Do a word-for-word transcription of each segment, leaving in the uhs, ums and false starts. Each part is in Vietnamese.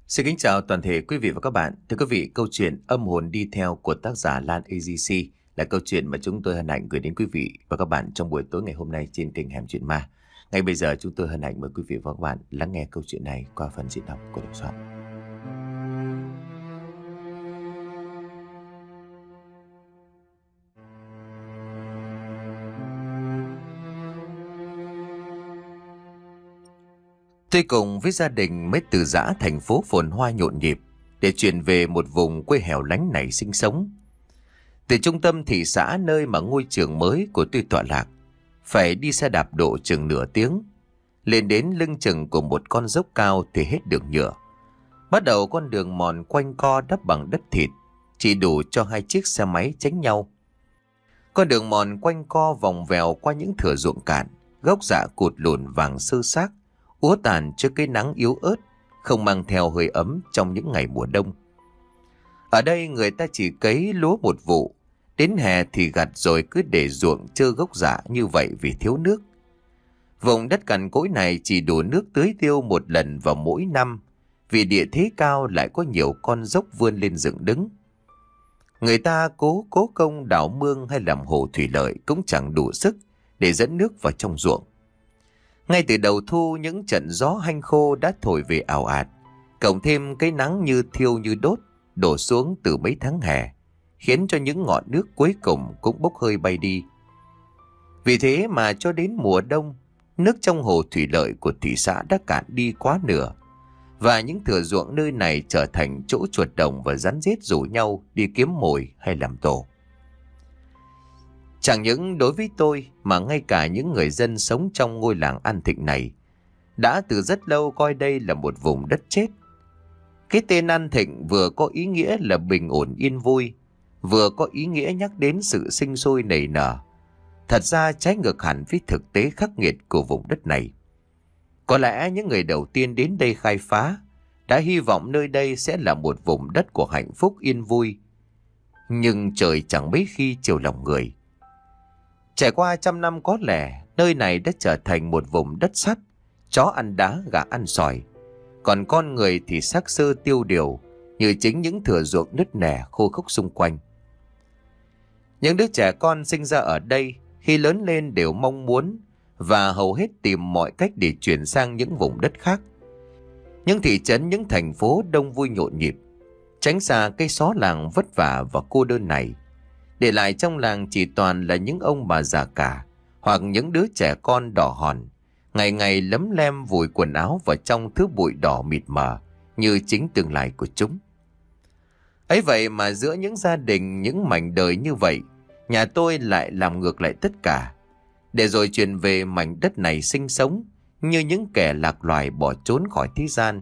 Xin kính chào toàn thể quý vị và các bạn. Thưa quý vị, câu chuyện Âm hồn đi theo của tác giả Lan a giê xê là câu chuyện mà chúng tôi hân hạnh gửi đến quý vị và các bạn trong buổi tối ngày hôm nay trên kênh Hẻm Chuyện Ma. Ngay bây giờ chúng tôi hân hạnh mời quý vị và các bạn lắng nghe câu chuyện này qua phần diễn đọc của Đình Soạn. Tôi cùng với gia đình mới từ giã thành phố phồn hoa nhộn nhịp để chuyển về một vùng quê hẻo lánh này sinh sống. Từ trung tâm thị xã nơi mà ngôi trường mới của tôi tọa lạc, phải đi xe đạp độ chừng nửa tiếng. Lên đến lưng chừng của một con dốc cao thì hết đường nhựa. Bắt đầu con đường mòn quanh co đắp bằng đất thịt, chỉ đủ cho hai chiếc xe máy tránh nhau. Con đường mòn quanh co vòng vèo qua những thửa ruộng cạn, gốc rạ cụt lùn vàng sơ xác, úa tàn trước cái nắng yếu ớt, không mang theo hơi ấm trong những ngày mùa đông. Ở đây người ta chỉ cấy lúa một vụ, đến hè thì gặt rồi cứ để ruộng trơ gốc rạ như vậy vì thiếu nước. Vùng đất cằn cỗi này chỉ đủ nước tưới tiêu một lần vào mỗi năm, vì địa thế cao lại có nhiều con dốc vươn lên dựng đứng. Người ta cố cố công đào mương hay làm hồ thủy lợi cũng chẳng đủ sức để dẫn nước vào trong ruộng. Ngay từ đầu thu, những trận gió hanh khô đã thổi về ào ạt, cộng thêm cái nắng như thiêu như đốt đổ xuống từ mấy tháng hè, khiến cho những ngọn nước cuối cùng cũng bốc hơi bay đi. Vì thế mà cho đến mùa đông, nước trong hồ thủy lợi của thị xã đã cạn đi quá nửa, và những thửa ruộng nơi này trở thành chỗ chuột đồng và rắn rết rủ nhau đi kiếm mồi hay làm tổ. Chẳng những đối với tôi mà ngay cả những người dân sống trong ngôi làng An Thịnh này đã từ rất lâu coi đây là một vùng đất chết. Cái tên An Thịnh vừa có ý nghĩa là bình ổn yên vui, vừa có ý nghĩa nhắc đến sự sinh sôi nảy nở. Thật ra trái ngược hẳn với thực tế khắc nghiệt của vùng đất này. Có lẽ những người đầu tiên đến đây khai phá đã hy vọng nơi đây sẽ là một vùng đất của hạnh phúc yên vui. Nhưng trời chẳng mấy khi chiều lòng người. Trải qua trăm năm có lẽ, nơi này đã trở thành một vùng đất sắt, chó ăn đá, gà ăn sỏi. Còn con người thì xác xơ tiêu điều, như chính những thửa ruộng nứt nẻ khô khốc xung quanh. Những đứa trẻ con sinh ra ở đây, khi lớn lên đều mong muốn và hầu hết tìm mọi cách để chuyển sang những vùng đất khác. Những thị trấn, những thành phố đông vui nhộn nhịp, tránh xa cây xó làng vất vả và cô đơn này. Để lại trong làng chỉ toàn là những ông bà già cả, hoặc những đứa trẻ con đỏ hòn, ngày ngày lấm lem vùi quần áo vào trong thứ bụi đỏ mịt mờ như chính tương lai của chúng. Ấy vậy mà giữa những gia đình, những mảnh đời như vậy, nhà tôi lại làm ngược lại tất cả, để rồi chuyển về mảnh đất này sinh sống như những kẻ lạc loài bỏ trốn khỏi thế gian.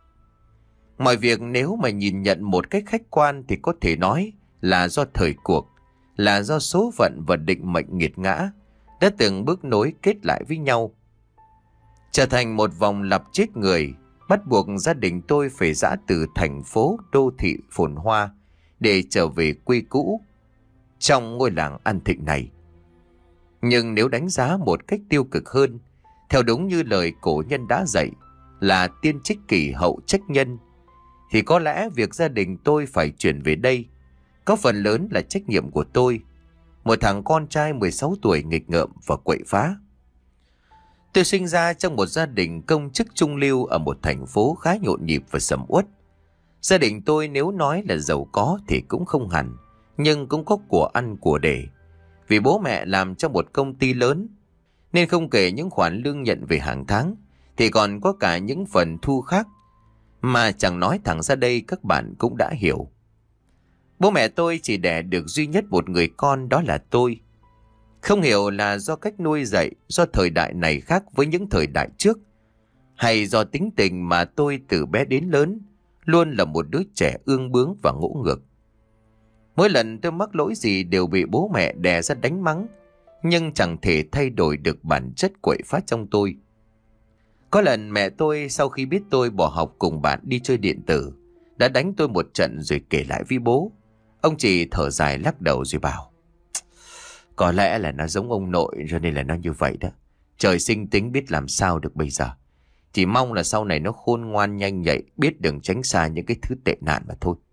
Mọi việc nếu mà nhìn nhận một cách khách quan thì có thể nói là do thời cuộc, là do số phận và định mệnh nghiệt ngã đã từng bước nối kết lại với nhau, trở thành một vòng lặp chết người, bắt buộc gia đình tôi phải giã từ thành phố đô thị phồn hoa để trở về quê cũ trong ngôi làng An Thịnh này. Nhưng nếu đánh giá một cách tiêu cực hơn, theo đúng như lời cổ nhân đã dạy là tiên trách kỷ hậu trách nhân, thì có lẽ việc gia đình tôi phải chuyển về đây có phần lớn là trách nhiệm của tôi, một thằng con trai mười sáu tuổi nghịch ngợm và quậy phá. Tôi sinh ra trong một gia đình công chức trung lưu ở một thành phố khá nhộn nhịp và sầm uất. Gia đình tôi nếu nói là giàu có thì cũng không hẳn, nhưng cũng có của ăn của để. Vì bố mẹ làm trong một công ty lớn, nên không kể những khoản lương nhận về hàng tháng, thì còn có cả những phần thu khác mà chẳng nói thẳng ra đây các bạn cũng đã hiểu. Bố mẹ tôi chỉ đẻ được duy nhất một người con, đó là tôi. Không hiểu là do cách nuôi dạy, do thời đại này khác với những thời đại trước, hay do tính tình mà tôi từ bé đến lớn luôn là một đứa trẻ ương bướng và ngỗ ngược. Mỗi lần tôi mắc lỗi gì đều bị bố mẹ đè ra đánh mắng, nhưng chẳng thể thay đổi được bản chất quậy phá trong tôi. Có lần mẹ tôi sau khi biết tôi bỏ học cùng bạn đi chơi điện tử, đã đánh tôi một trận rồi kể lại với bố. Ông chỉ thở dài lắc đầu rồi bảo: Có lẽ là nó giống ông nội cho nên là nó như vậy đó. Trời sinh tính biết làm sao được bây giờ. Chỉ mong là sau này nó khôn ngoan nhanh nhạy, biết đường tránh xa những cái thứ tệ nạn mà thôi.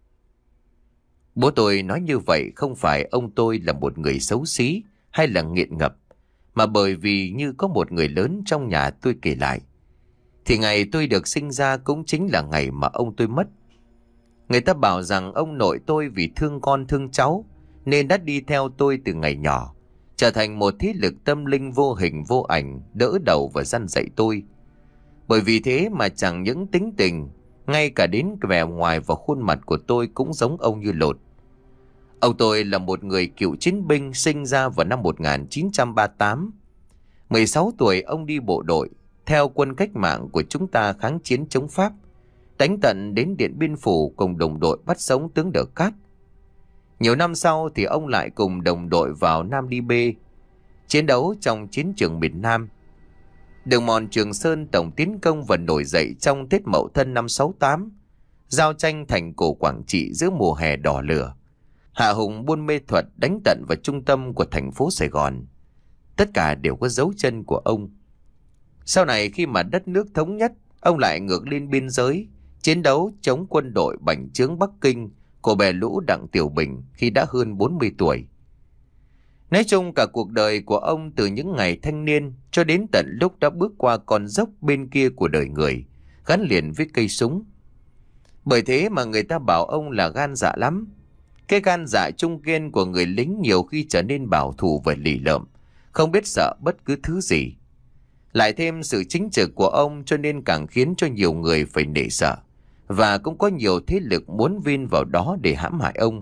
Bố tôi nói như vậy không phải ông tôi là một người xấu xí hay là nghiện ngập, mà bởi vì như có một người lớn trong nhà tôi kể lại, thì ngày tôi được sinh ra cũng chính là ngày mà ông tôi mất. Người ta bảo rằng ông nội tôi vì thương con thương cháu nên đã đi theo tôi từ ngày nhỏ, trở thành một thế lực tâm linh vô hình vô ảnh, đỡ đầu và dăn dạy tôi. Bởi vì thế mà chẳng những tính tình, ngay cả đến vẻ ngoài và khuôn mặt của tôi cũng giống ông như lột. Ông tôi là một người cựu chiến binh, sinh ra vào năm một nghìn chín trăm ba mươi tám. mười sáu tuổi ông đi bộ đội, theo quân cách mạng của chúng ta kháng chiến chống Pháp, đánh tận đến Điện Biên Phủ cùng đồng đội bắt sống tướng Đờ Cát. Nhiều năm sau thì ông lại cùng đồng đội vào Nam Đi Bê, chiến đấu trong chiến trường miền Nam. Đường mòn Trường Sơn tổng tiến công và nổi dậy trong Tết Mậu Thân năm sáu tám, giao tranh thành cổ Quảng Trị giữa mùa hè đỏ lửa, hạ hùng Buôn Mê Thuột đánh tận vào trung tâm của thành phố Sài Gòn. Tất cả đều có dấu chân của ông. Sau này khi mà đất nước thống nhất, ông lại ngược lên biên giới, chiến đấu chống quân đội bành trướng Bắc Kinh của bè lũ Đặng Tiểu Bình khi đã hơn bốn mươi tuổi. Nói chung cả cuộc đời của ông từ những ngày thanh niên cho đến tận lúc đã bước qua con dốc bên kia của đời người, gắn liền với cây súng. Bởi thế mà người ta bảo ông là gan dạ lắm. Cái gan dạ trung kiên của người lính nhiều khi trở nên bảo thủ và lì lợm, không biết sợ bất cứ thứ gì. Lại thêm sự chính trực của ông cho nên càng khiến cho nhiều người phải nể sợ, và cũng có nhiều thế lực muốn vin vào đó để hãm hại ông.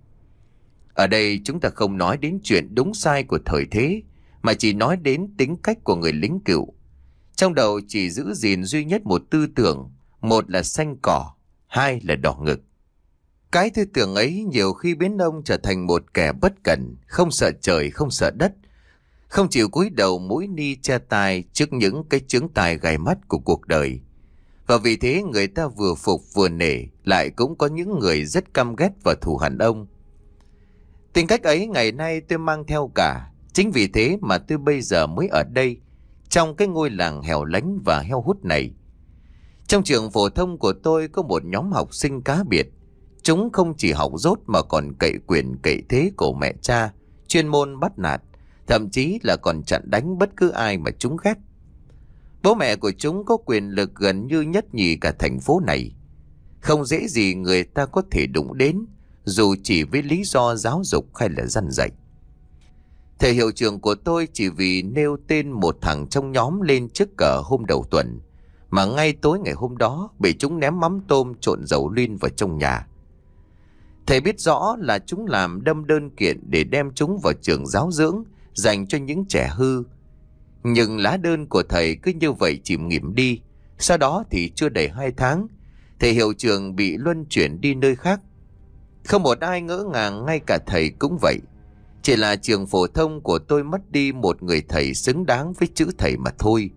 Ở đây chúng ta không nói đến chuyện đúng sai của thời thế, mà chỉ nói đến tính cách của người lính cựu. Trong đầu chỉ giữ gìn duy nhất một tư tưởng, một là xanh cỏ, hai là đỏ ngực. Cái tư tưởng ấy nhiều khi biến ông trở thành một kẻ bất cẩn, không sợ trời, không sợ đất, không chịu cúi đầu mũi ni che tai trước những cái chướng tai gai mắt của cuộc đời. Và vì thế người ta vừa phục vừa nể, lại cũng có những người rất căm ghét và thù hằn ông. Tính cách ấy ngày nay tôi mang theo cả. Chính vì thế mà tôi bây giờ mới ở đây, trong cái ngôi làng hẻo lánh và heo hút này. Trong trường phổ thông của tôi có một nhóm học sinh cá biệt. Chúng không chỉ học dốt mà còn cậy quyền cậy thế của mẹ cha, chuyên môn bắt nạt, thậm chí là còn chặn đánh bất cứ ai mà chúng ghét. Bố mẹ của chúng có quyền lực gần như nhất nhì cả thành phố này. Không dễ gì người ta có thể đụng đến, dù chỉ với lý do giáo dục hay là răn dạy. Thầy hiệu trưởng của tôi chỉ vì nêu tên một thằng trong nhóm lên trước cờ hôm đầu tuần, mà ngay tối ngày hôm đó bị chúng ném mắm tôm trộn dầu luyên vào trong nhà. Thầy biết rõ là chúng làm đâm đơn kiện để đem chúng vào trường giáo dưỡng dành cho những trẻ hư. Nhưng lá đơn của thầy cứ như vậy chìm nghỉm đi. Sau đó thì chưa đầy hai tháng, thầy hiệu trưởng bị luân chuyển đi nơi khác. Không một ai ngỡ ngàng, ngay cả thầy cũng vậy. Chỉ là trường phổ thông của tôi mất đi một người thầy xứng đáng với chữ thầy mà thôi.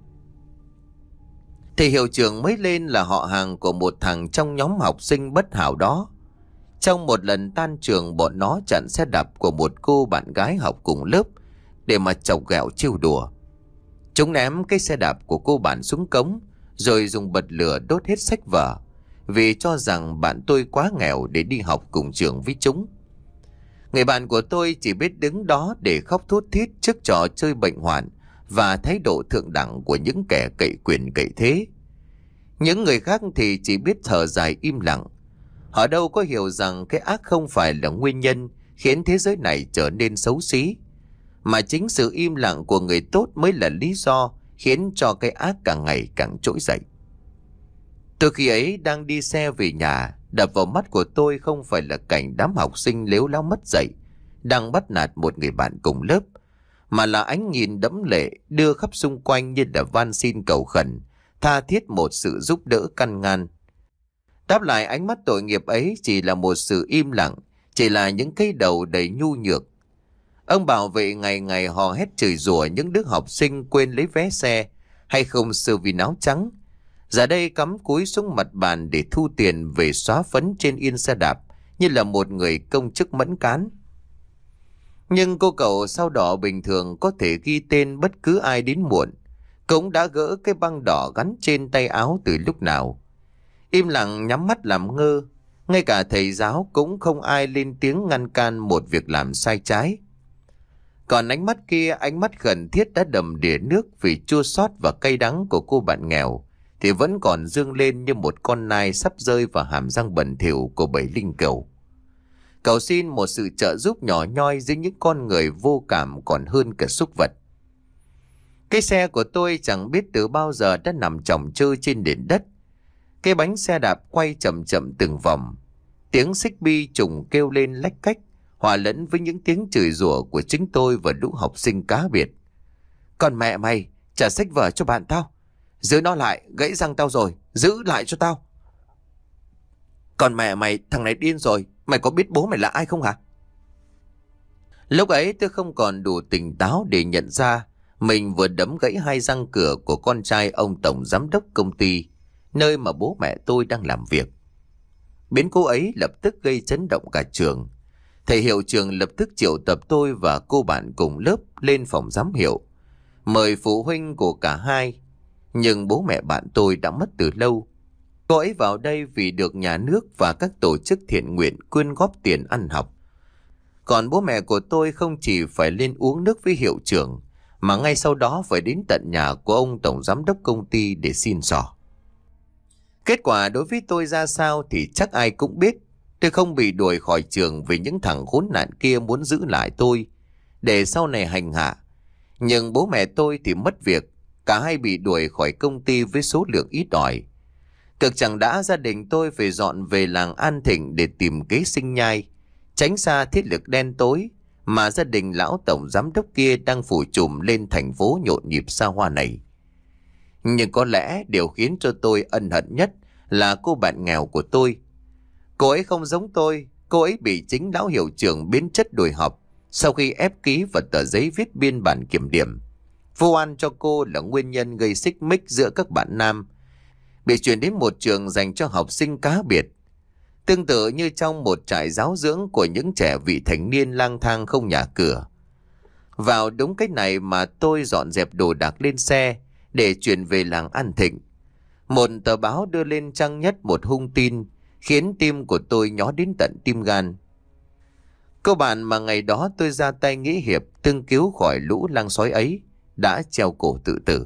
Thầy hiệu trưởng mới lên là họ hàng của một thằng trong nhóm học sinh bất hảo đó. Trong một lần tan trường, bọn nó chặn xe đạp của một cô bạn gái học cùng lớp để mà chọc ghẹo trêu đùa. Chúng ném cái xe đạp của cô bạn xuống cống, rồi dùng bật lửa đốt hết sách vở, vì cho rằng bạn tôi quá nghèo để đi học cùng trường với chúng. Người bạn của tôi chỉ biết đứng đó để khóc thút thít trước trò chơi bệnh hoạn và thái độ thượng đẳng của những kẻ cậy quyền cậy thế. Những người khác thì chỉ biết thở dài im lặng. Họ đâu có hiểu rằng cái ác không phải là nguyên nhân khiến thế giới này trở nên xấu xí, mà chính sự im lặng của người tốt mới là lý do khiến cho cái ác càng ngày càng trỗi dậy. Từ khi ấy đang đi xe về nhà, đập vào mắt của tôi không phải là cảnh đám học sinh lếu láo mất dạy đang bắt nạt một người bạn cùng lớp, mà là ánh nhìn đẫm lệ đưa khắp xung quanh như là van xin cầu khẩn, tha thiết một sự giúp đỡ căn ngăn. Đáp lại ánh mắt tội nghiệp ấy chỉ là một sự im lặng, chỉ là những cái đầu đầy nhu nhược. Ông bảo vệ ngày ngày hò hét chửi rủa những đứa học sinh quên lấy vé xe hay không sơ vi áo trắng. Giờ đây cắm cúi xuống mặt bàn để thu tiền về xóa phấn trên yên xe đạp như là một người công chức mẫn cán. Nhưng cô cậu sao đỏ bình thường có thể ghi tên bất cứ ai đến muộn. cũng đã gỡ cái băng đỏ gắn trên tay áo từ lúc nào. Im lặng nhắm mắt làm ngơ, ngay cả thầy giáo cũng không ai lên tiếng ngăn can một việc làm sai trái. Còn ánh mắt kia, ánh mắt khẩn thiết đã đầm đìa nước vì chua xót và cay đắng của cô bạn nghèo, thì vẫn còn dương lên như một con nai sắp rơi vào hàm răng bẩn thỉu của bảy linh cẩu. Cầu xin một sự trợ giúp nhỏ nhoi giữa những con người vô cảm còn hơn cả súc vật. Cái xe của tôi chẳng biết từ bao giờ đã nằm chồng chơ trên nền đất. Cái bánh xe đạp quay chậm chậm từng vòng. Tiếng xích bi trùng kêu lên lách cách, hòa lẫn với những tiếng chửi rủa của chính tôi và lũ học sinh cá biệt. Còn mẹ mày, trả sách vở cho bạn tao. Giữ nó lại, gãy răng tao rồi, giữ lại cho tao. Còn mẹ mày, thằng này điên rồi, mày có biết bố mày là ai không hả? Lúc ấy tôi không còn đủ tỉnh táo để nhận ra mình vừa đấm gãy hai răng cửa của con trai ông tổng giám đốc công ty, nơi mà bố mẹ tôi đang làm việc. Biến cố ấy lập tức gây chấn động cả trường. Thầy hiệu trường lập tức triệu tập tôi và cô bạn cùng lớp lên phòng giám hiệu, mời phụ huynh của cả hai. Nhưng bố mẹ bạn tôi đã mất từ lâu. Cô ấy vào đây vì được nhà nước và các tổ chức thiện nguyện quyên góp tiền ăn học. Còn bố mẹ của tôi không chỉ phải lên uống nước với hiệu trưởng, mà ngay sau đó phải đến tận nhà của ông tổng giám đốc công ty để xin xỏ. Kết quả đối với tôi ra sao thì chắc ai cũng biết. Tôi không bị đuổi khỏi trường vì những thằng khốn nạn kia muốn giữ lại tôi để sau này hành hạ. Nhưng bố mẹ tôi thì mất việc, cả hai bị đuổi khỏi công ty với số lượng ít ỏi. Cực chẳng đã gia đình tôi phải dọn về làng An Thịnh để tìm kế sinh nhai, tránh xa thiết lực đen tối mà gia đình lão tổng giám đốc kia đang phủ trùm lên thành phố nhộn nhịp xa hoa này. Nhưng có lẽ điều khiến cho tôi ân hận nhất là cô bạn nghèo của tôi. Cô ấy không giống tôi, cô ấy bị chính lão hiệu trưởng biến chất đuổi học sau khi ép ký vào tờ giấy viết biên bản kiểm điểm. Vô oan cho cô là nguyên nhân gây xích mích giữa các bạn nam, bị chuyển đến một trường dành cho học sinh cá biệt. Tương tự như trong một trại giáo dưỡng của những trẻ vị thành niên lang thang không nhà cửa. Vào đúng cách này mà tôi dọn dẹp đồ đạc lên xe để chuyển về làng An Thịnh. Một tờ báo đưa lên trang nhất một hung tin khiến tim của tôi nhói đến tận tim gan. Cô bạn mà ngày đó tôi ra tay nghĩa hiệp tương cứu khỏi lũ lang sói ấy đã treo cổ tự tử.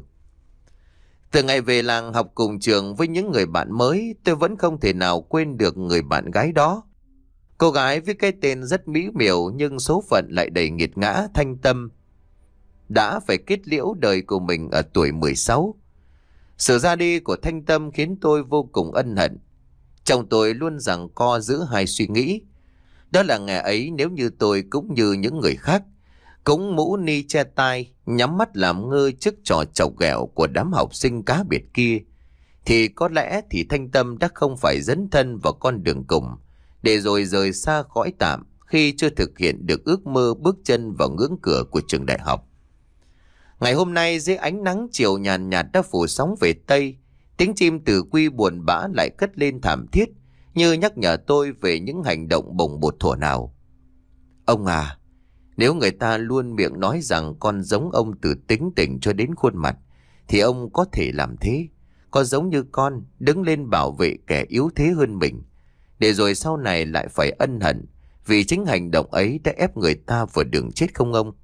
Từ ngày về làng học cùng trường với những người bạn mới, tôi vẫn không thể nào quên được người bạn gái đó. Cô gái với cái tên rất mỹ miều nhưng số phận lại đầy nghiệt ngã, Thanh Tâm, đã phải kết liễu đời của mình ở tuổi mười sáu. Sự ra đi của Thanh Tâm khiến tôi vô cùng ân hận. Trong tôi luôn giằng co giữa hai suy nghĩ. Đó là ngày ấy nếu như tôi cũng như những người khác, cũng mũ ni che tai, nhắm mắt làm ngơ trước trò chọc ghẹo của đám học sinh cá biệt kia, thì có lẽ thì Thanh Tâm đã không phải dấn thân vào con đường cùng, để rồi rời xa cõi tạm khi chưa thực hiện được ước mơ bước chân vào ngưỡng cửa của trường đại học. Ngày hôm nay dưới ánh nắng chiều nhàn nhạt đã phủ sóng về Tây, tiếng chim từ Quy buồn bã lại cất lên thảm thiết, như nhắc nhở tôi về những hành động bồng bột thuở nào. Ông à, nếu người ta luôn miệng nói rằng con giống ông từ tính tình cho đến khuôn mặt, thì ông có thể làm thế. Có giống như con đứng lên bảo vệ kẻ yếu thế hơn mình, để rồi sau này lại phải ân hận vì chính hành động ấy đã ép người ta vào đường chết không ông?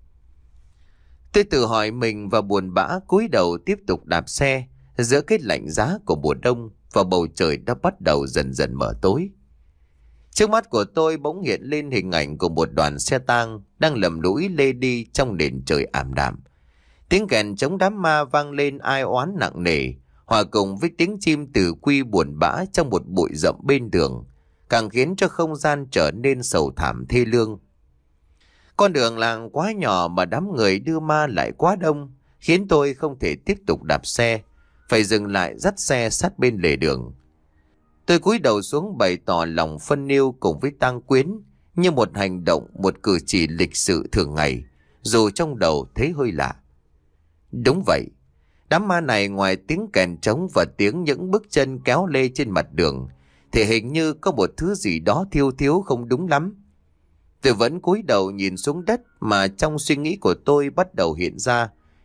Tôi tự hỏi mình và buồn bã cúi đầu tiếp tục đạp xe giữa cái lạnh giá của mùa đông và bầu trời đã bắt đầu dần dần mở tối. Trước mắt của tôi bỗng hiện lên hình ảnh của một đoàn xe tang đang lầm lũi lê đi trong nền trời ảm đạm. Tiếng kèn chống đám ma vang lên ai oán nặng nề, hòa cùng với tiếng chim từ Quy buồn bã trong một bụi rậm bên đường, càng khiến cho không gian trở nên sầu thảm thê lương. Con đường làng quá nhỏ mà đám người đưa ma lại quá đông, khiến tôi không thể tiếp tục đạp xe, phải dừng lại dắt xe sát bên lề đường. Tôi cúi đầu xuống bày tỏ lòng phân yêu cùng với tang quyến, như một hành động, một cử chỉ lịch sự thường ngày, dù trong đầu thấy hơi lạ. Đúng vậy, đám ma này ngoài tiếng kèn trống và tiếng những bước chân kéo lê trên mặt đường, thì hình như có một thứ gì đó thiếu thiếu không đúng lắm. Tôi vẫn cúi đầu nhìn xuống đất mà trong suy nghĩ của tôi bắt đầu hiện ra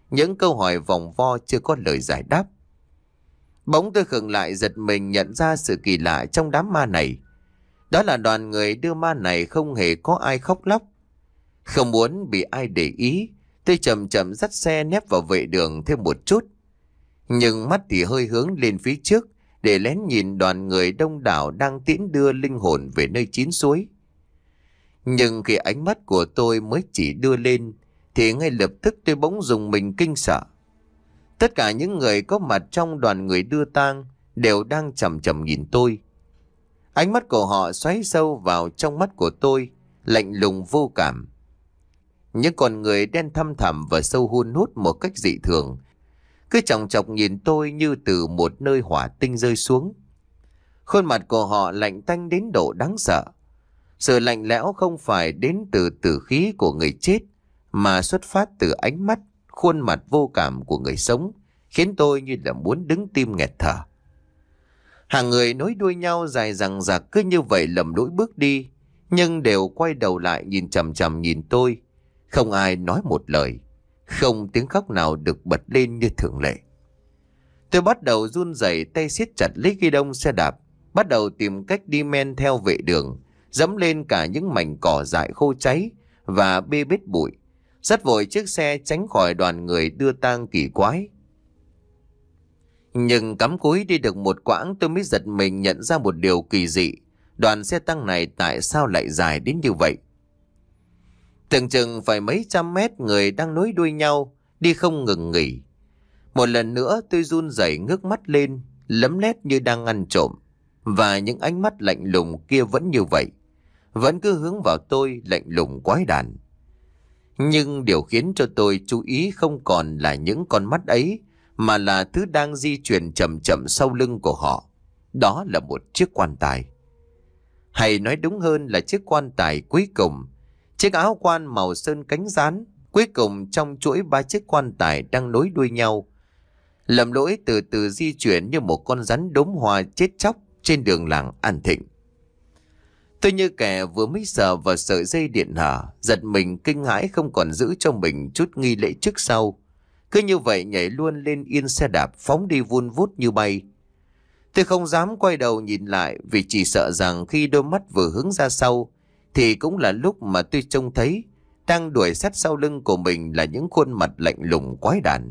những câu hỏi vòng vo chưa có lời giải đáp. Bỗng tôi khựng lại, giật mình nhận ra sự kỳ lạ trong đám ma này. Đó là đoàn người đưa ma này không hề có ai khóc lóc. Không muốn bị ai để ý, tôi chậm chậm dắt xe nép vào vệ đường thêm một chút. Nhưng mắt thì hơi hướng lên phía trước để lén nhìn đoàn người đông đảo đang tiễn đưa linh hồn về nơi chín suối. Nhưng khi ánh mắt của tôi mới chỉ đưa lên thì ngay lập tức tôi bỗng rùng mình kinh sợ. Tất cả những người có mặt trong đoàn người đưa tang đều đang chằm chằm nhìn tôi. Ánh mắt của họ xoáy sâu vào trong mắt của tôi, lạnh lùng vô cảm. Những con người đen thăm thẳm và sâu hun hút một cách dị thường, cứ chòng chọc nhìn tôi như từ một nơi hỏa tinh rơi xuống. Khuôn mặt của họ lạnh tanh đến độ đáng sợ. Sự lạnh lẽo không phải đến từ tử khí của người chết, mà xuất phát từ ánh mắt, khuôn mặt vô cảm của người sống, khiến tôi như là muốn đứng tim nghẹt thở. Hàng người nối đuôi nhau dài dằng dặc cứ như vậy lầm lũi bước đi, nhưng đều quay đầu lại nhìn chằm chằm nhìn tôi. Không ai nói một lời, không tiếng khóc nào được bật lên như thường lệ. Tôi bắt đầu run rẩy, tay siết chặt lấy ghi đông xe đạp, bắt đầu tìm cách đi men theo vệ đường, dẫm lên cả những mảnh cỏ dại khô cháy và bê bết bụi, dắt vội chiếc xe tránh khỏi đoàn người đưa tang kỳ quái. Nhưng cắm cúi đi được một quãng, tôi mới giật mình nhận ra một điều kỳ dị. Đoàn xe tăng này tại sao lại dài đến như vậy? Tưởng chừng phải mấy trăm mét người đang nối đuôi nhau, đi không ngừng nghỉ. Một lần nữa tôi run rẩy ngước mắt lên, lấm lét như đang ăn trộm. Và những ánh mắt lạnh lùng kia vẫn như vậy, vẫn cứ hướng vào tôi lạnh lùng quái đản. Nhưng điều khiến cho tôi chú ý không còn là những con mắt ấy, mà là thứ đang di chuyển chậm chậm sau lưng của họ. Đó là một chiếc quan tài. Hay nói đúng hơn là chiếc quan tài cuối cùng. Chiếc áo quan màu sơn cánh rán cuối cùng trong chuỗi ba chiếc quan tài đang nối đuôi nhau, lầm lỗi từ từ di chuyển như một con rắn đốm hoa chết chóc trên đường làng An Thịnh. Tôi như kẻ vừa mới sờ vào sợi dây điện hở, giật mình kinh hãi không còn giữ cho mình chút nghi lễ trước sau. Cứ như vậy nhảy luôn lên yên xe đạp phóng đi vun vút như bay. Tôi không dám quay đầu nhìn lại vì chỉ sợ rằng khi đôi mắt vừa hướng ra sau thì cũng là lúc mà tôi trông thấy đang đuổi sát sau lưng của mình là những khuôn mặt lạnh lùng quái đản.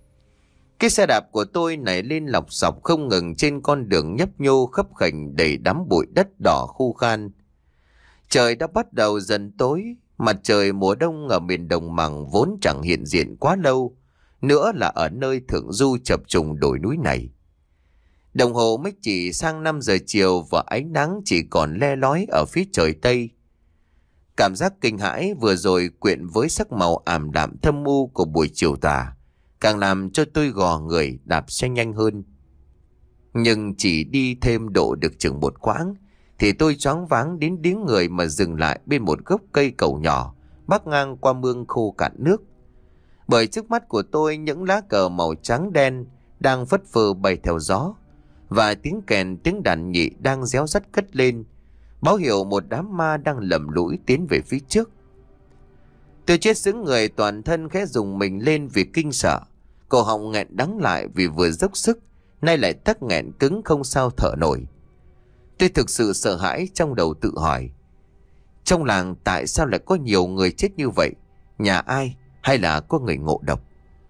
Cái xe đạp của tôi nảy lên lọc sọc không ngừng trên con đường nhấp nhô khấp khểnh đầy đám bụi đất đỏ khô khan. Trời đã bắt đầu dần tối, mặt trời mùa đông ở miền Đồng Bằng vốn chẳng hiện diện quá lâu, nữa là ở nơi thượng du chập trùng đồi núi này. Đồng hồ mới chỉ sang năm giờ chiều và ánh nắng chỉ còn le lói ở phía trời Tây. Cảm giác kinh hãi vừa rồi quyện với sắc màu ảm đạm thâm u của buổi chiều tà càng làm cho tôi gò người đạp xe nhanh hơn. Nhưng chỉ đi thêm độ được chừng một quãng thì tôi choáng váng đến điếng người mà dừng lại bên một gốc cây cầu nhỏ bắc ngang qua mương khô cạn nước. Bởi trước mắt của tôi những lá cờ màu trắng đen đang phất phơ bay theo gió, và tiếng kèn tiếng đàn nhị đang réo rắt cất lên, báo hiệu một đám ma đang lầm lũi tiến về phía trước. Tôi chết sững người, toàn thân khẽ rùng mình lên vì kinh sợ, cổ họng nghẹn đắng lại vì vừa dốc sức, nay lại tắc nghẹn cứng không sao thở nổi. Tôi thực sự sợ hãi, trong đầu tự hỏi, trong làng tại sao lại có nhiều người chết như vậy? Nhà ai? Hay là có người ngộ độc?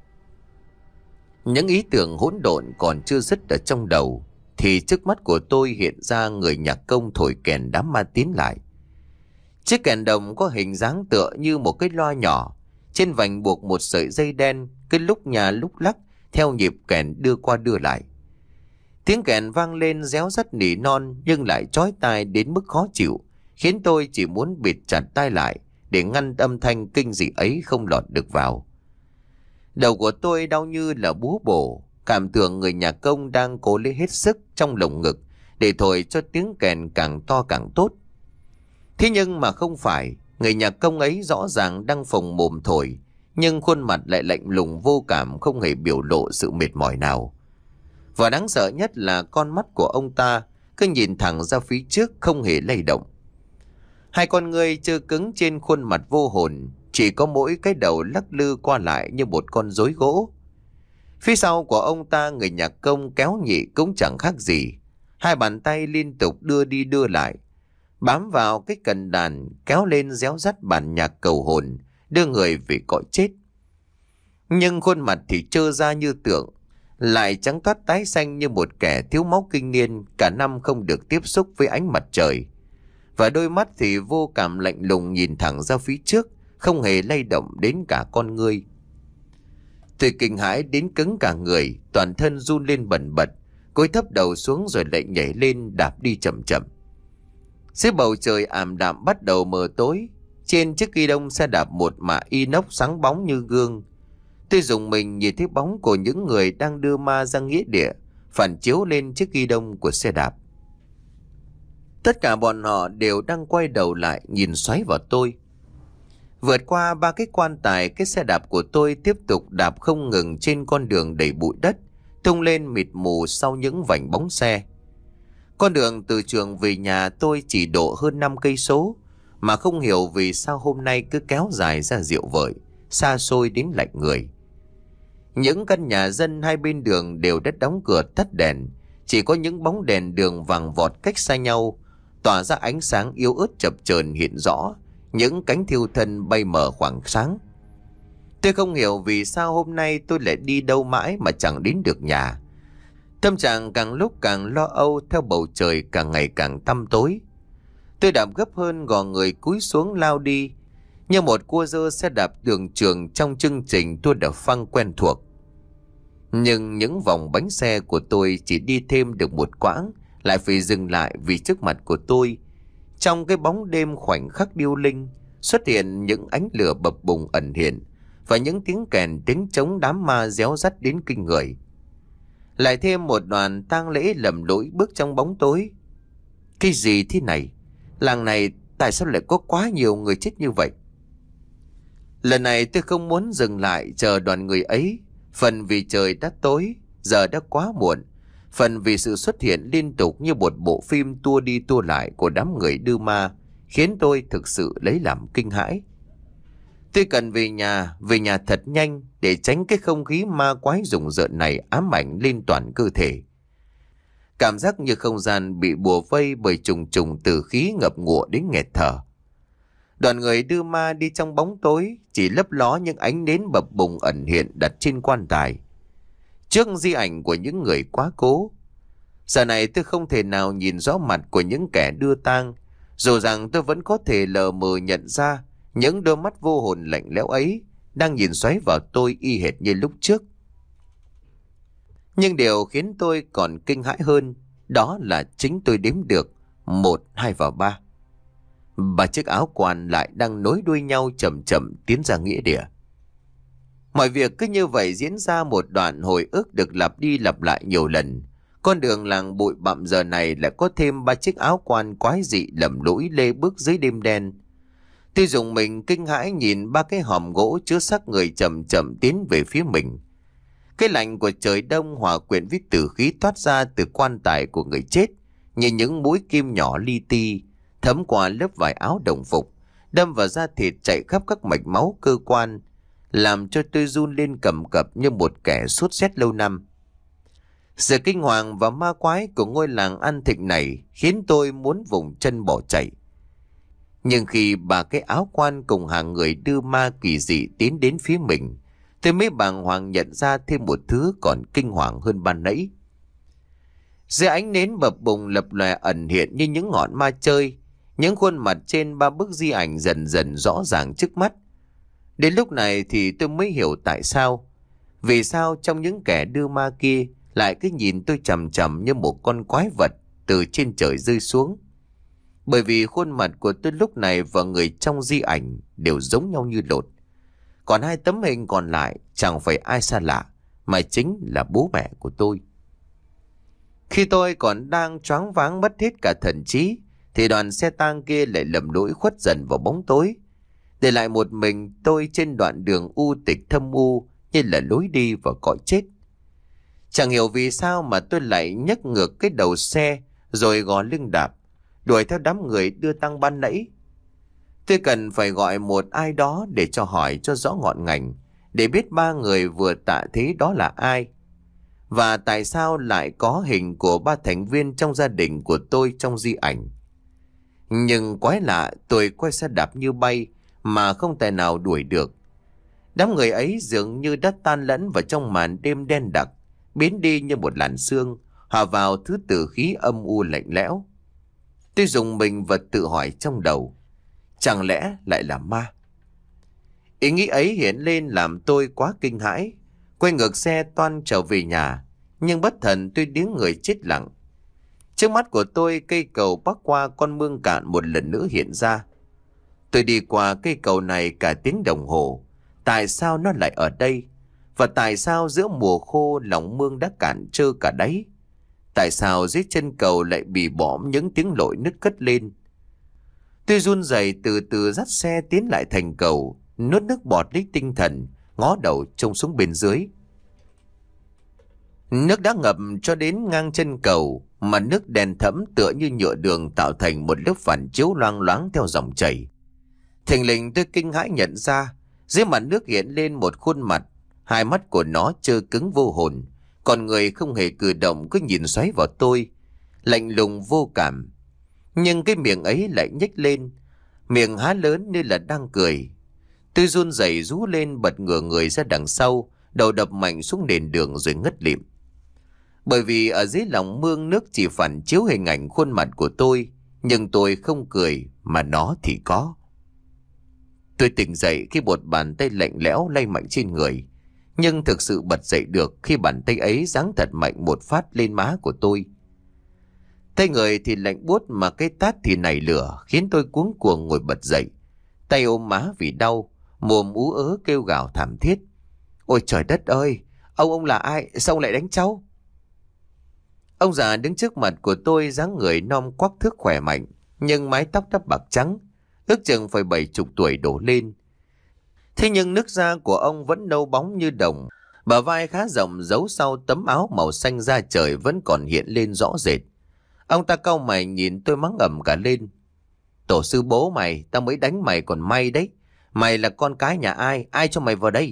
Những ý tưởng hỗn độn còn chưa dứt ở trong đầu thì trước mắt của tôi hiện ra người nhạc công thổi kèn đám ma tiến lại. Chiếc kèn đồng có hình dáng tựa như một cái loa nhỏ, trên vành buộc một sợi dây đen, cứ lúc nhà lúc lắc theo nhịp kèn đưa qua đưa lại. Tiếng kèn vang lên réo rắt nỉ non nhưng lại chói tai đến mức khó chịu, khiến tôi chỉ muốn bịt chặt tai lại để ngăn âm thanh kinh dị ấy không lọt được vào. Đầu của tôi đau như là búa bổ, cảm tưởng người nhạc công đang cố lấy hết sức trong lồng ngực để thổi cho tiếng kèn càng to càng tốt. Thế nhưng mà không phải, người nhạc công ấy rõ ràng đang phồng mồm thổi, nhưng khuôn mặt lại lạnh lùng vô cảm, không hề biểu lộ sự mệt mỏi nào. Và đáng sợ nhất là con mắt của ông ta cứ nhìn thẳng ra phía trước không hề lay động. Hai con ngươi trơ cứng trên khuôn mặt vô hồn, chỉ có mỗi cái đầu lắc lư qua lại như một con rối gỗ. Phía sau của ông ta người nhạc công kéo nhị cũng chẳng khác gì. Hai bàn tay liên tục đưa đi đưa lại, bám vào cái cần đàn kéo lên réo rắt bản nhạc cầu hồn, đưa người về cõi chết. Nhưng khuôn mặt thì trơ ra như tượng, lại trắng toát tái xanh như một kẻ thiếu máu kinh niên cả năm không được tiếp xúc với ánh mặt trời. Và đôi mắt thì vô cảm lạnh lùng nhìn thẳng ra phía trước, không hề lay động đến cả con ngươi. Tôi kinh hãi đến cứng cả người, toàn thân run lên bần bật, cúi thấp đầu xuống rồi lại nhảy lên đạp đi chậm chậm. Dưới bầu trời ảm đạm bắt đầu mờ tối, trên chiếc ghi đông xe đạp một mạ inox sáng bóng như gương. Tôi dùng mình nhìn thấy bóng của những người đang đưa ma ra nghĩa địa, phản chiếu lên chiếc ghi đông của xe đạp. Tất cả bọn họ đều đang quay đầu lại nhìn xoáy vào tôi. Vượt qua ba cái quan tài, cái xe đạp của tôi tiếp tục đạp không ngừng trên con đường đầy bụi đất, tung lên mịt mù sau những vành bóng xe. Con đường từ trường về nhà tôi chỉ độ hơn năm cây số, mà không hiểu vì sao hôm nay cứ kéo dài ra dịu vợi, xa xôi đến lạnh người. Những căn nhà dân hai bên đường đều đã đóng cửa tắt đèn, chỉ có những bóng đèn đường vàng vọt cách xa nhau, tỏa ra ánh sáng yếu ớt chập chờn hiện rõ, những cánh thiêu thân bay mờ khoảng sáng. Tôi không hiểu vì sao hôm nay tôi lại đi đâu mãi mà chẳng đến được nhà. Tâm trạng càng lúc càng lo âu theo bầu trời càng ngày càng tăm tối. Tôi đạp gấp hơn, gò người cúi xuống lao đi, như một cua dơ xe đạp đường trường trong chương trình Tour de France quen thuộc. Nhưng những vòng bánh xe của tôi chỉ đi thêm được một quãng, lại phải dừng lại vì trước mặt của tôi, trong cái bóng đêm khoảnh khắc điêu linh, xuất hiện những ánh lửa bập bùng ẩn hiện và những tiếng kèn tiếng trống đám ma réo rắt đến kinh người. Lại thêm một đoàn tang lễ lầm lỗi bước trong bóng tối. Cái gì thế này? Làng này tại sao lại có quá nhiều người chết như vậy? Lần này tôi không muốn dừng lại chờ đoàn người ấy, phần vì trời đã tối, giờ đã quá muộn, phần vì sự xuất hiện liên tục như một bộ phim tua đi tua lại của đám người đưa ma khiến tôi thực sự lấy làm kinh hãi. Tôi cần về nhà, về nhà thật nhanh để tránh cái không khí ma quái rùng rợn này ám ảnh lên toàn cơ thể. Cảm giác như không gian bị bùa vây bởi trùng trùng tử khí ngập ngụa đến nghẹt thở. Đoàn người đưa ma đi trong bóng tối, chỉ lấp ló những ánh nến bập bùng ẩn hiện đặt trên quan tài, trước di ảnh của những người quá cố. Giờ này tôi không thể nào nhìn rõ mặt của những kẻ đưa tang, dù rằng tôi vẫn có thể lờ mờ nhận ra những đôi mắt vô hồn lạnh lẽo ấy đang nhìn xoáy vào tôi y hệt như lúc trước. Nhưng điều khiến tôi còn kinh hãi hơn, đó là chính tôi đếm được một, hai và ba. Ba chiếc áo quan lại đang nối đuôi nhau chậm chậm tiến ra nghĩa địa. Mọi việc cứ như vậy diễn ra một đoạn hồi ức được lặp đi lặp lại nhiều lần. Con đường làng bụi bặm giờ này lại có thêm ba chiếc áo quan quái dị lầm lũi lê bước dưới đêm đen. Tôi dùng mình kinh hãi nhìn ba cái hòm gỗ chứa xác người chậm chậm tiến về phía mình. Cái lạnh của trời đông hòa quyện với tử khí thoát ra từ quan tài của người chết, như những mũi kim nhỏ li ti thấm qua lớp vải áo đồng phục, đâm vào da thịt chạy khắp các mạch máu cơ quan, làm cho tôi run lên cầm cập như một kẻ sốt rét lâu năm. Sự kinh hoàng và ma quái của ngôi làng An Thịnh này khiến tôi muốn vùng chân bỏ chạy. Nhưng khi ba cái áo quan cùng hàng người đưa ma kỳ dị tiến đến phía mình, tôi mới bàng hoàng nhận ra thêm một thứ còn kinh hoàng hơn ban nãy. Dưới ánh nến bập bùng lập lòe ẩn hiện như những ngọn ma chơi, những khuôn mặt trên ba bức di ảnh dần dần rõ ràng trước mắt. Đến lúc này thì tôi mới hiểu tại sao, vì sao trong những kẻ đưa ma kia lại cứ nhìn tôi chằm chằm như một con quái vật từ trên trời rơi xuống. Bởi vì khuôn mặt của tôi lúc này và người trong di ảnh đều giống nhau như lột. Còn hai tấm hình còn lại chẳng phải ai xa lạ, mà chính là bố mẹ của tôi. Khi tôi còn đang choáng váng mất hết cả thần trí, thì đoàn xe tang kia lại lầm lũi khuất dần vào bóng tối, để lại một mình tôi trên đoạn đường u tịch thâm u như là lối đi vào cõi chết. Chẳng hiểu vì sao mà tôi lại nhấc ngược cái đầu xe rồi gò lưng đạp, đuổi theo đám người đưa tang ban nãy. Tôi cần phải gọi một ai đó để cho hỏi cho rõ ngọn ngành, để biết ba người vừa tạ thế đó là ai. Và tại sao lại có hình của ba thành viên trong gia đình của tôi trong di ảnh. Nhưng quái lạ, tôi quay xe đạp như bay mà không tài nào đuổi được. Đám người ấy dường như đã tan lẫn vào trong màn đêm đen đặc, biến đi như một làn sương, hòa vào thứ tử khí âm u lạnh lẽo. Tôi dùng mình và tự hỏi trong đầu, chẳng lẽ lại là ma? Ý nghĩ ấy hiện lên làm tôi quá kinh hãi, quay ngược xe toan trở về nhà, nhưng bất thần tôi điếng người chết lặng. Trước mắt của tôi, cây cầu bắc qua con mương cạn một lần nữa hiện ra. Tôi đi qua cây cầu này cả tiếng đồng hồ. Tại sao nó lại ở đây? Và tại sao giữa mùa khô lòng mương đã cạn trơ cả đáy? Tại sao dưới chân cầu lại bị bõm những tiếng lội nứt cất lên? Tôi run rẩy từ từ dắt xe tiến lại thành cầu, nuốt nước bọt lấy tinh thần, ngó đầu trông xuống bên dưới. Nước đã ngập cho đến ngang chân cầu, mà nước đen thẫm tựa như nhựa đường tạo thành một lớp phản chiếu loang loáng theo dòng chảy. Thình lình tôi kinh hãi nhận ra, dưới mặt nước hiện lên một khuôn mặt, hai mắt của nó trơ cứng vô hồn, còn người không hề cử động, cứ nhìn xoáy vào tôi, lạnh lùng vô cảm. Nhưng cái miệng ấy lại nhếch lên, miệng há lớn như là đang cười. Tôi run rẩy rú lên, bật ngửa người ra đằng sau, đầu đập mạnh xuống nền đường rồi ngất lịm. Bởi vì ở dưới lòng mương nước chỉ phản chiếu hình ảnh khuôn mặt của tôi, nhưng tôi không cười mà nó thì có. Tôi tỉnh dậy khi một bàn tay lạnh lẽo lay mạnh trên người, nhưng thực sự bật dậy được khi bàn tay ấy giáng thật mạnh một phát lên má của tôi. Tay người thì lạnh buốt mà cái tát thì nảy lửa, khiến tôi cuống cuồng ngồi bật dậy, tay ôm má vì đau, mồm ú ớ kêu gào thảm thiết. Ôi trời đất ơi, ông ông là ai, sao ông lại đánh cháu? Ông già đứng trước mặt của tôi, dáng người non quắc thước khỏe mạnh, nhưng mái tóc đã bạc trắng, ước chừng phải bảy chục tuổi đổ lên. Thế nhưng nước da của ông vẫn nâu bóng như đồng, bờ vai khá rộng giấu sau tấm áo màu xanh da trời vẫn còn hiện lên rõ rệt. Ông ta cau mày nhìn tôi mắng ầm cả lên. Tổ sư bố mày, tao mới đánh mày còn may đấy. Mày là con cái nhà ai, ai cho mày vào đây?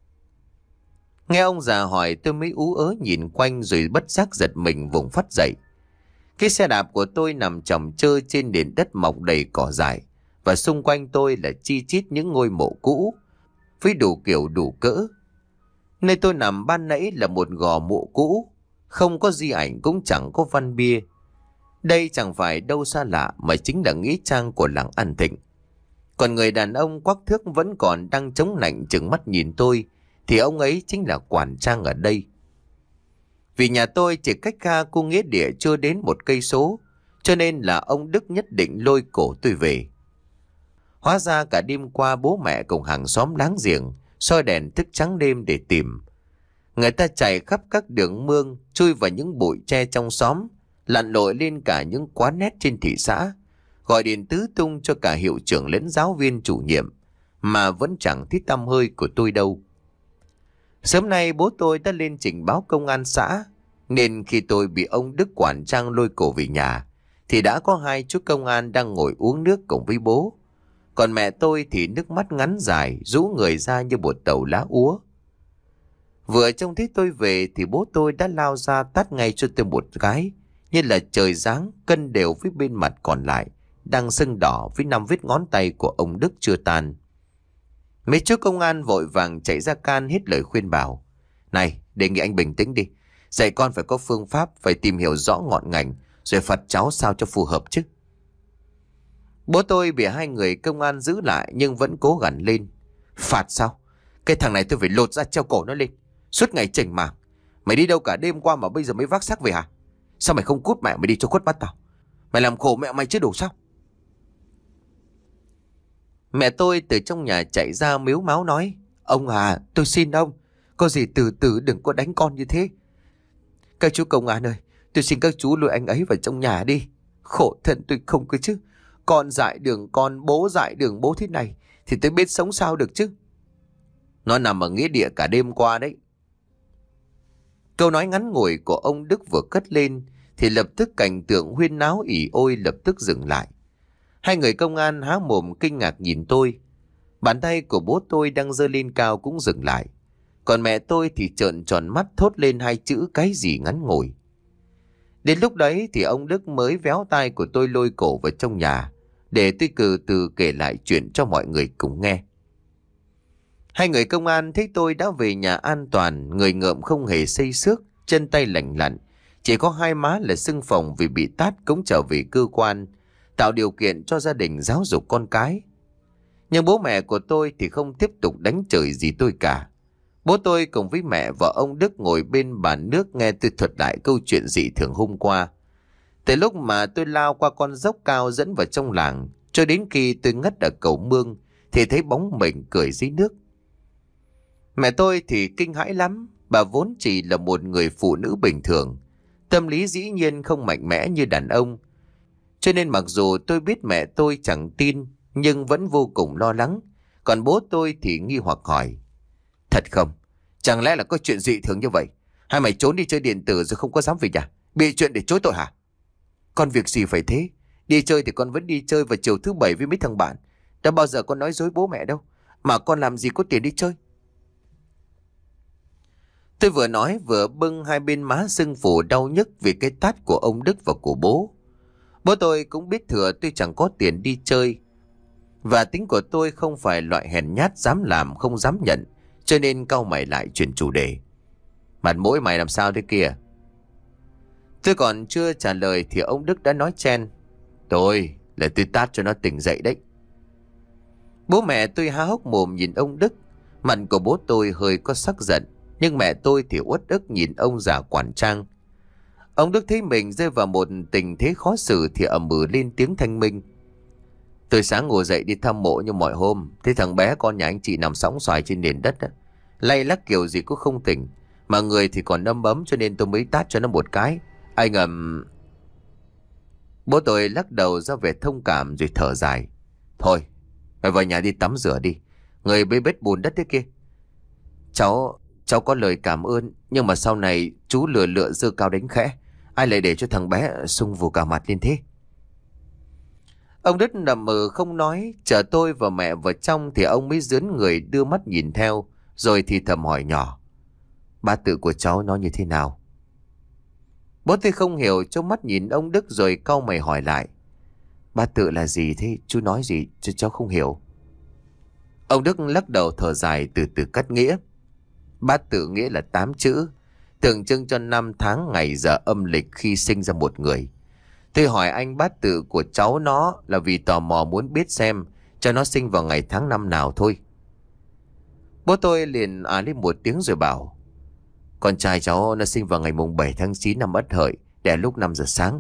Nghe ông già hỏi tôi mới ú ớ nhìn quanh rồi bất giác giật mình vùng phát dậy. Cái xe đạp của tôi nằm chồng chơ trên nền đất mọc đầy cỏ dại, và xung quanh tôi là chi chít những ngôi mộ cũ với đủ kiểu đủ cỡ. Nơi tôi nằm ban nãy là một gò mộ cũ, không có di ảnh cũng chẳng có văn bia. Đây chẳng phải đâu xa lạ mà chính là nghĩa trang của làng An Thịnh. Còn người đàn ông quắc thước vẫn còn đang chống nạnh trừng mắt nhìn tôi, thì ông ấy chính là quản trang ở đây. Vì nhà tôi chỉ cách xa khu nghĩa địa chưa đến một cây số, cho nên là ông Đức nhất định lôi cổ tôi về. Hóa ra cả đêm qua bố mẹ cùng hàng xóm láng giềng soi đèn thức trắng đêm để tìm. Người ta chạy khắp các đường mương, chui vào những bụi tre trong xóm, lặn lội lên cả những quán nét trên thị xã, gọi điện tứ tung cho cả hiệu trưởng lẫn giáo viên chủ nhiệm, mà vẫn chẳng thấy tăm hơi của tôi đâu. Sớm nay bố tôi đã lên trình báo công an xã, nên khi tôi bị ông Đức quản trang lôi cổ về nhà, thì đã có hai chú công an đang ngồi uống nước cùng với bố. Còn mẹ tôi thì nước mắt ngắn dài, rũ người ra như một tàu lá úa. Vừa trông thấy tôi về thì bố tôi đã lao ra tát ngay cho tôi một cái, như là trời giáng, cân đều với bên mặt còn lại đang sưng đỏ với năm vết ngón tay của ông Đức chưa tan. Mấy chú công an vội vàng chạy ra can hết lời khuyên bảo. Này, đề nghị anh bình tĩnh đi. Dạy con phải có phương pháp, phải tìm hiểu rõ ngọn ngành, rồi phạt cháu sao cho phù hợp chứ. Bố tôi bị hai người công an giữ lại nhưng vẫn cố gắng lên. Phạt sao? Cái thằng này tôi phải lột ra treo cổ nó lên. Suốt ngày chảnh mảng. Mày đi đâu cả đêm qua mà bây giờ mới vác xác về hả? Sao mày không cút mẹ mày đi cho khuất mắt tao? Mày làm khổ mẹ mày chứ đủ sao? Mẹ tôi từ trong nhà chạy ra mếu máo nói. Ông à, tôi xin ông, có gì từ từ, đừng có đánh con như thế. Các chú công an ơi, tôi xin các chú lôi anh ấy vào trong nhà đi. Khổ thân tôi không cơ chứ. Con dại đường con, bố dại đường bố thế này thì tôi biết sống sao được chứ. Nó nằm ở nghĩa địa cả đêm qua đấy. Câu nói ngắn ngủi của ông Đức vừa cất lên thì lập tức cảnh tượng huyên náo ỉ ôi lập tức dừng lại. Hai người công an há mồm kinh ngạc nhìn tôi. Bàn tay của bố tôi đang giơ lên cao cũng dừng lại. Còn mẹ tôi thì trợn tròn mắt thốt lên hai chữ cái gì ngắn ngủi. Đến lúc đấy thì ông Đức mới véo tai của tôi lôi cổ vào trong nhà để tôi từ từ kể lại chuyện cho mọi người cùng nghe. Hai người công an thấy tôi đã về nhà an toàn, người ngợm không hề xây xước, chân tay lành lặn, chỉ có hai má là sưng phồng vì bị tát cũng trở về cơ quan, tạo điều kiện cho gia đình giáo dục con cái. Nhưng bố mẹ của tôi thì không tiếp tục đánh chửi gì tôi cả. Bố tôi cùng với mẹ và ông Đức ngồi bên bàn nước nghe tôi thuật lại câu chuyện dị thường hôm qua. Từ lúc mà tôi lao qua con dốc cao dẫn vào trong làng, cho đến khi tôi ngất ở cầu mương, thì thấy bóng mình cười dưới nước. Mẹ tôi thì kinh hãi lắm, bà vốn chỉ là một người phụ nữ bình thường. Tâm lý dĩ nhiên không mạnh mẽ như đàn ông. Cho nên mặc dù tôi biết mẹ tôi chẳng tin, nhưng vẫn vô cùng lo lắng. Còn bố tôi thì nghi hoặc hỏi: Thật không? Chẳng lẽ là có chuyện dị thường như vậy? Hay mày trốn đi chơi điện tử rồi không có dám về nhà, bị chuyện để chối tội hả? Con việc gì phải thế? Đi chơi thì con vẫn đi chơi vào chiều thứ bảy với mấy thằng bạn. Đã bao giờ con nói dối bố mẹ đâu. Mà con làm gì có tiền đi chơi? Tôi vừa nói vừa bưng hai bên má sưng phù đau nhức vì cái tát của ông Đức và của bố. Bố tôi cũng biết thừa tôi chẳng có tiền đi chơi. Và tính của tôi không phải loại hèn nhát dám làm không dám nhận, cho nên cau mày lại chuyển chủ đề: Mặt mũi mày làm sao thế kia? Tôi còn chưa trả lời thì ông Đức đã nói chen: Tôi là tôi tát cho nó tỉnh dậy đấy. Bố mẹ tôi há hốc mồm nhìn ông Đức. Mặt của bố tôi hơi có sắc giận, nhưng mẹ tôi thì uất ức nhìn ông già quản trang. Ông Đức thấy mình rơi vào một tình thế khó xử thì ầm ừ lên tiếng thanh minh: Tôi sáng ngồi dậy đi thăm mộ như mọi hôm, thấy thằng bé con nhà anh chị nằm sõng xoài trên nền đất đó. Lay lắc kiểu gì cũng không tỉnh, mà người thì còn âm ấm, cho nên tôi mới tát cho nó một cái. Anh ầm... Bố tôi lắc đầu ra vẻ thông cảm rồi thở dài: Thôi, mày vào nhà đi tắm rửa đi, người bê bết bùn đất thế kia. Cháu, cháu có lời cảm ơn, nhưng mà sau này chú lừa lựa giơ cao đánh khẽ, ai lại để cho thằng bé sung vù cả mặt lên thế? Ông Đức nằm mờ không nói, chờ tôi và mẹ vào trong thì ông mới dướn người đưa mắt nhìn theo, rồi thì thầm hỏi nhỏ: Ba tự của cháu nó như thế nào? Bố tôi không hiểu, trông mắt nhìn ông Đức rồi cau mày hỏi lại: Ba tự là gì thế? Chú nói gì cho cháu không hiểu. Ông Đức lắc đầu thở dài từ từ cắt nghĩa: Ba tự nghĩa là tám chữ, tượng trưng cho năm tháng ngày giờ âm lịch khi sinh ra một người. Tôi hỏi anh bát tự của cháu nó là vì tò mò muốn biết xem cho nó sinh vào ngày tháng năm nào thôi. Bố tôi liền à lên một tiếng rồi bảo: Con trai cháu nó sinh vào ngày mùng bảy tháng chín năm Ất Hợi, đẻ lúc năm giờ sáng.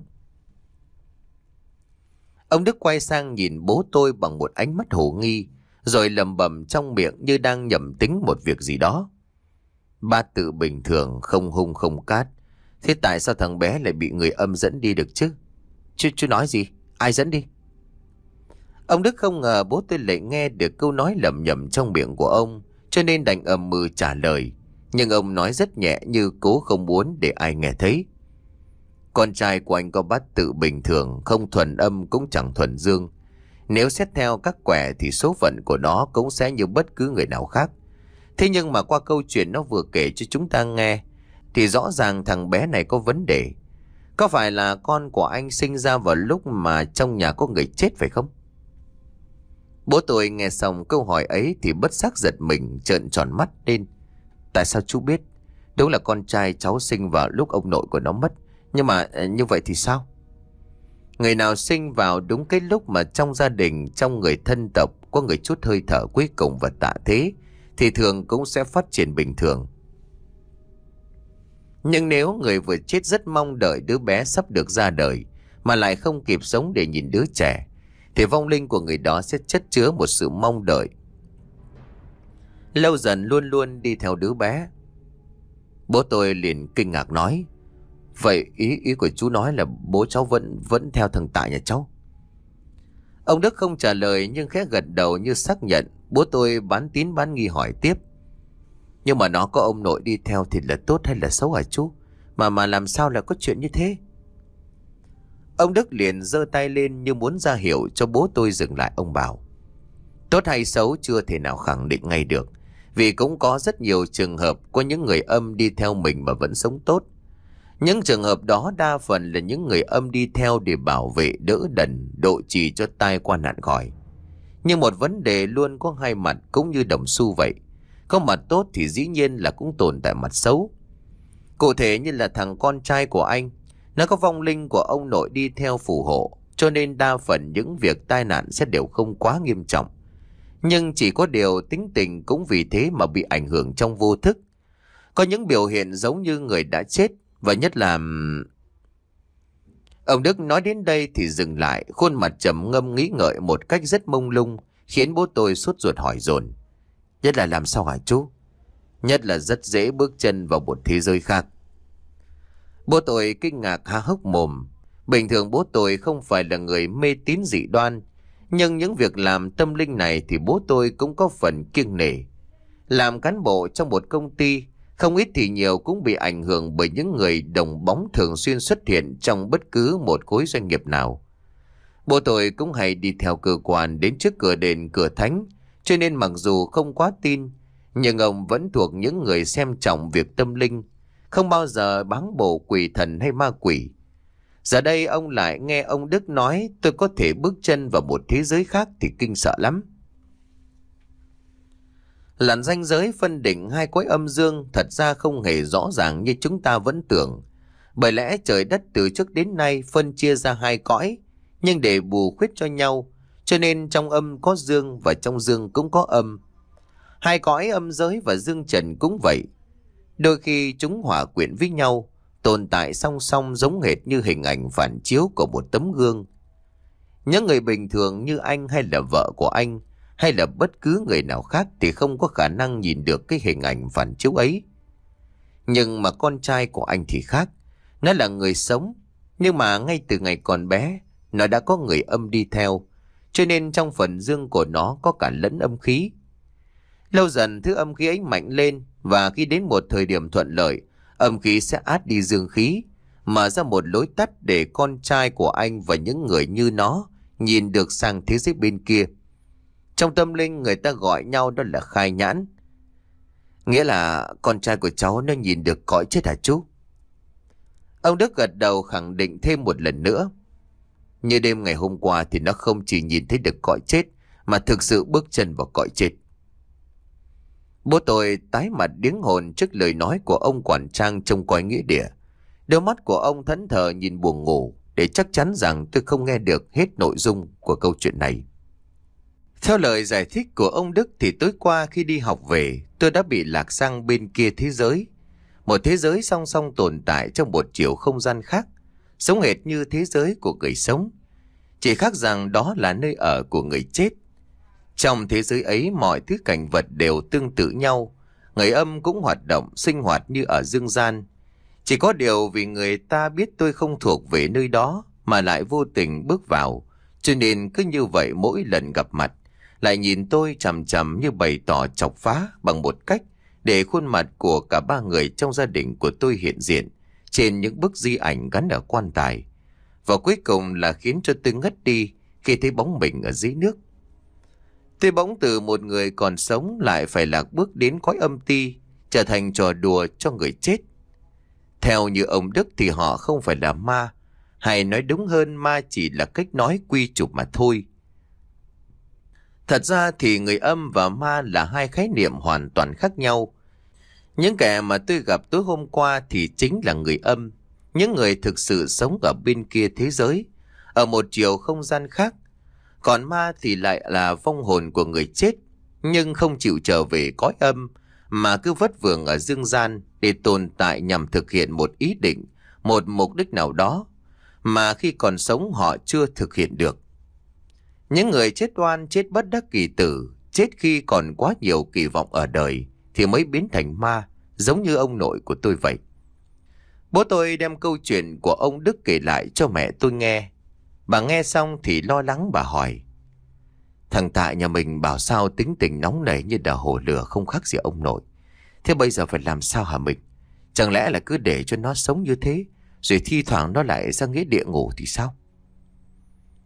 Ông Đức quay sang nhìn bố tôi bằng một ánh mắt hồ nghi, rồi lẩm bẩm trong miệng như đang nhẩm tính một việc gì đó: Bát tự bình thường, không hung không cát, thế tại sao thằng bé lại bị người âm dẫn đi được chứ? Chú, chú nói gì? Ai dẫn đi? Ông Đức không ngờ bố tôi lại nghe được câu nói lẩm nhẩm trong miệng của ông, cho nên đành ầm ừ trả lời. Nhưng ông nói rất nhẹ như cố không muốn để ai nghe thấy: Con trai của anh có bát tự bình thường, không thuần âm cũng chẳng thuần dương. Nếu xét theo các quẻ thì số phận của nó cũng sẽ như bất cứ người nào khác. Thế nhưng mà qua câu chuyện nó vừa kể cho chúng ta nghe thì rõ ràng thằng bé này có vấn đề. Có phải là con của anh sinh ra vào lúc mà trong nhà có người chết phải không? Bố tôi nghe xong câu hỏi ấy thì bất giác giật mình, trợn tròn mắt lên: Tại sao chú biết? Đúng là con trai cháu sinh vào lúc ông nội của nó mất. Nhưng mà như vậy thì sao? Người nào sinh vào đúng cái lúc mà trong gia đình, trong người thân tộc có người chút hơi thở cuối cùng và tạ thế thì thường cũng sẽ phát triển bình thường. Nhưng nếu người vừa chết rất mong đợi đứa bé sắp được ra đời mà lại không kịp sống để nhìn đứa trẻ, thì vong linh của người đó sẽ chất chứa một sự mong đợi lâu dần luôn luôn đi theo đứa bé. Bố tôi liền kinh ngạc nói: Vậy ý ý của chú nói là bố cháu vẫn vẫn theo thằng Tại nhà cháu? Ông Đức không trả lời nhưng khẽ gật đầu như xác nhận. Bố tôi bán tín bán nghi hỏi tiếp: Nhưng mà nó có ông nội đi theo thì là tốt hay là xấu hả chú? Mà mà làm sao lại có chuyện như thế? Ông Đức liền giơ tay lên như muốn ra hiệu cho bố tôi dừng lại. Ông bảo: tốt hay xấu chưa thể nào khẳng định ngay được, vì cũng có rất nhiều trường hợp có những người âm đi theo mình mà vẫn sống tốt. Những trường hợp đó đa phần là những người âm đi theo để bảo vệ, đỡ đần, độ trì cho tai qua nạn khỏi. Nhưng một vấn đề luôn có hai mặt, cũng như đồng xu vậy. Có mặt tốt thì dĩ nhiên là cũng tồn tại mặt xấu. Cụ thể như là thằng con trai của anh, nó có vong linh của ông nội đi theo phù hộ, cho nên đa phần những việc tai nạn sẽ đều không quá nghiêm trọng. Nhưng chỉ có điều tính tình cũng vì thế mà bị ảnh hưởng trong vô thức. Có những biểu hiện giống như người đã chết, và nhất là... Ông Đức nói đến đây thì dừng lại, khuôn mặt trầm ngâm nghĩ ngợi một cách rất mông lung, khiến bố tôi sốt ruột hỏi dồn: nhất là làm sao hả chú? Nhất là rất dễ bước chân vào một thế giới khác. Bố tôi kinh ngạc há hốc mồm. Bình thường bố tôi không phải là người mê tín dị đoan, nhưng những việc làm tâm linh này thì bố tôi cũng có phần kiêng nể. Làm cán bộ trong một công ty, không ít thì nhiều cũng bị ảnh hưởng bởi những người đồng bóng thường xuyên xuất hiện trong bất cứ một khối doanh nghiệp nào. Bố tôi cũng hay đi theo cơ quan đến trước cửa đền cửa thánh, cho nên mặc dù không quá tin, nhưng ông vẫn thuộc những người xem trọng việc tâm linh, không bao giờ báng bổ quỷ thần hay ma quỷ. Giờ đây ông lại nghe ông Đức nói tôi có thể bước chân vào một thế giới khác thì kinh sợ lắm. Làn ranh giới phân định hai cõi âm dương thật ra không hề rõ ràng như chúng ta vẫn tưởng. Bởi lẽ trời đất từ trước đến nay phân chia ra hai cõi, nhưng để bù khuyết cho nhau, cho nên trong âm có dương và trong dương cũng có âm. Hai cõi âm giới và dương trần cũng vậy. Đôi khi chúng hòa quyện với nhau, tồn tại song song giống hệt như hình ảnh phản chiếu của một tấm gương. Những người bình thường như anh hay là vợ của anh, hay là bất cứ người nào khác thì không có khả năng nhìn được cái hình ảnh phản chiếu ấy. Nhưng mà con trai của anh thì khác. Nó là người sống, nhưng mà ngay từ ngày còn bé, nó đã có người âm đi theo, cho nên trong phần dương của nó có cả lẫn âm khí. Lâu dần thứ âm khí ấy mạnh lên, và khi đến một thời điểm thuận lợi, âm khí sẽ át đi dương khí, mở ra một lối tắt để con trai của anh và những người như nó nhìn được sang thế giới bên kia. Trong tâm linh người ta gọi nhau đó là khai nhãn. Nghĩa là con trai của cháu nó nhìn được cõi chết hả chú? Ông Đức gật đầu khẳng định thêm một lần nữa. Như đêm ngày hôm qua thì nó không chỉ nhìn thấy được cõi chết, mà thực sự bước chân vào cõi chết. Bố tôi tái mặt điếng hồn trước lời nói của ông quản trang trông coi nghĩa địa. Đôi mắt của ông thẫn thờ nhìn buồn ngủ, để chắc chắn rằng tôi không nghe được hết nội dung của câu chuyện này. Theo lời giải thích của ông Đức thì tối qua khi đi học về, tôi đã bị lạc sang bên kia thế giới. Một thế giới song song tồn tại trong một chiều không gian khác, giống hệt như thế giới của người sống. Chỉ khác rằng đó là nơi ở của người chết. Trong thế giới ấy mọi thứ cảnh vật đều tương tự nhau. Người âm cũng hoạt động, sinh hoạt như ở dương gian. Chỉ có điều vì người ta biết tôi không thuộc về nơi đó mà lại vô tình bước vào, cho nên cứ như vậy mỗi lần gặp mặt lại nhìn tôi chằm chằm như bày tỏ chọc phá bằng một cách để khuôn mặt của cả ba người trong gia đình của tôi hiện diện trên những bức di ảnh gắn ở quan tài. Và cuối cùng là khiến cho tôi ngất đi khi thấy bóng mình ở dưới nước. Tôi bỗng từ một người còn sống lại phải lạc bước đến cõi âm ti, trở thành trò đùa cho người chết. Theo như ông Đức thì họ không phải là ma, hay nói đúng hơn ma chỉ là cách nói quy chụp mà thôi. Thật ra thì người âm và ma là hai khái niệm hoàn toàn khác nhau. Những kẻ mà tôi gặp tối hôm qua thì chính là người âm, những người thực sự sống ở bên kia thế giới, ở một chiều không gian khác. Còn ma thì lại là vong hồn của người chết, nhưng không chịu trở về cõi âm, mà cứ vất vưởng ở dương gian để tồn tại nhằm thực hiện một ý định, một mục đích nào đó, mà khi còn sống họ chưa thực hiện được. Những người chết oan, chết bất đắc kỳ tử, chết khi còn quá nhiều kỳ vọng ở đời, thì mới biến thành ma, giống như ông nội của tôi vậy. Bố tôi đem câu chuyện của ông Đức kể lại cho mẹ tôi nghe. Bà nghe xong thì lo lắng, bà hỏi: thằng Tại nhà mình bảo sao tính tình nóng nảy như đà hồ lửa, không khác gì ông nội. Thế bây giờ phải làm sao hả mình? Chẳng lẽ là cứ để cho nó sống như thế, rồi thi thoảng nó lại ra nghĩa địa ngủ thì sao?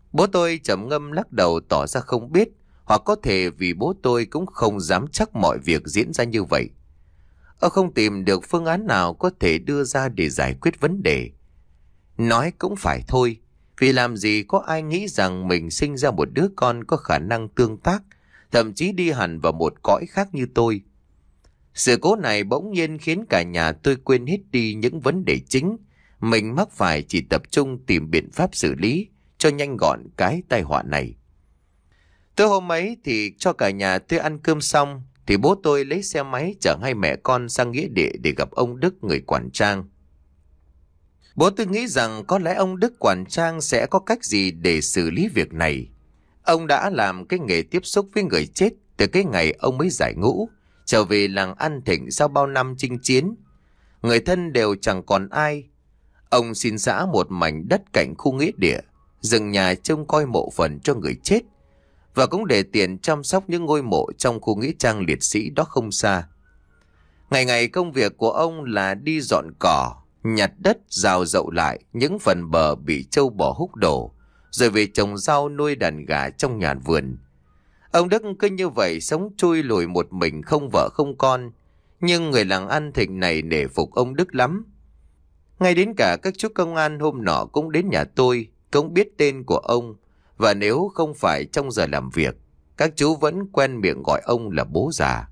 Bố tôi trầm ngâm lắc đầu tỏ ra không biết, hoặc có thể vì bố tôi cũng không dám chắc mọi việc diễn ra như vậy. Ông không tìm được phương án nào có thể đưa ra để giải quyết vấn đề. Nói cũng phải thôi, vì làm gì có ai nghĩ rằng mình sinh ra một đứa con có khả năng tương tác, thậm chí đi hẳn vào một cõi khác như tôi. Sự cố này bỗng nhiên khiến cả nhà tôi quên hết đi những vấn đề chính. Mình mắc phải chỉ tập trung tìm biện pháp xử lý cho nhanh gọn cái tai họa này. Tối hôm ấy thì cho cả nhà tôi ăn cơm xong, thì bố tôi lấy xe máy chở hai mẹ con sang nghĩa địa để gặp ông Đức, người quản trang. Bố tôi nghĩ rằng có lẽ ông Đức quản trang sẽ có cách gì để xử lý việc này. Ông đã làm cái nghề tiếp xúc với người chết từ cái ngày ông mới giải ngũ, trở về làng An Thịnh sau bao năm chinh chiến. Người thân đều chẳng còn ai. Ông xin xã một mảnh đất cạnh khu nghĩa địa, dựng nhà trông coi mộ phần cho người chết, và cũng để tiền chăm sóc những ngôi mộ trong khu nghĩa trang liệt sĩ đó không xa. Ngày ngày công việc của ông là đi dọn cỏ, nhặt đất, rào rậu lại những phần bờ bị trâu bò húc đổ, rồi về trồng rau nuôi đàn gà trong nhà vườn. Ông Đức cứ như vậy sống chui lùi một mình, không vợ không con. Nhưng người làng An Thịnh này nể phục ông Đức lắm. Ngay đến cả các chú công an hôm nọ cũng đến nhà tôi, cũng biết tên của ông. Và nếu không phải trong giờ làm việc, các chú vẫn quen miệng gọi ông là bố già.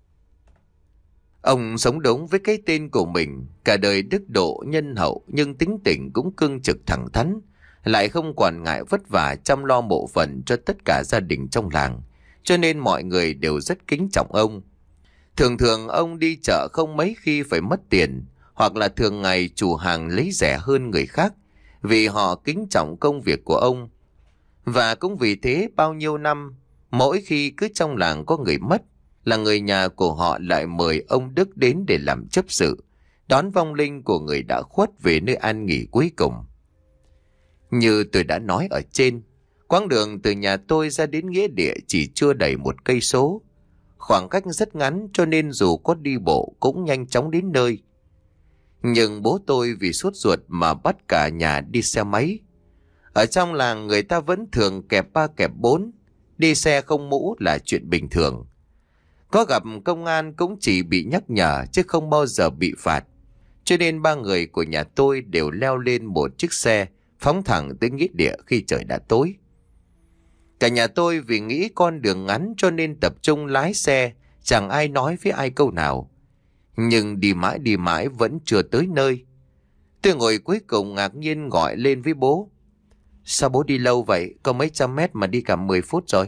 Ông sống đúng với cái tên của mình, cả đời đức độ nhân hậu, nhưng tính tình cũng cương trực thẳng thắn, lại không quản ngại vất vả chăm lo mộ phần cho tất cả gia đình trong làng, cho nên mọi người đều rất kính trọng ông. Thường thường ông đi chợ không mấy khi phải mất tiền, hoặc là thường ngày chủ hàng lấy rẻ hơn người khác, vì họ kính trọng công việc của ông. Và cũng vì thế bao nhiêu năm, mỗi khi cứ trong làng có người mất, là người nhà của họ lại mời ông Đức đến để làm chấp sự, đón vong linh của người đã khuất về nơi an nghỉ cuối cùng. Như tôi đã nói ở trên, quãng đường từ nhà tôi ra đến nghĩa địa chỉ chưa đầy một cây số. Khoảng cách rất ngắn cho nên dù có đi bộ cũng nhanh chóng đến nơi. Nhưng bố tôi vì sốt ruột mà bắt cả nhà đi xe máy. Ở trong làng người ta vẫn thường kẹp ba kẹp bốn, đi xe không mũ là chuyện bình thường. Có gặp công an cũng chỉ bị nhắc nhở chứ không bao giờ bị phạt. Cho nên ba người của nhà tôi đều leo lên một chiếc xe, phóng thẳng tới nghĩa địa khi trời đã tối. Cả nhà tôi vì nghĩ con đường ngắn cho nên tập trung lái xe, chẳng ai nói với ai câu nào. Nhưng đi mãi đi mãi vẫn chưa tới nơi. Tôi ngồi cuối cùng ngạc nhiên gọi lên với bố. Sao bố đi lâu vậy? Có mấy trăm mét mà đi cả mười phút rồi.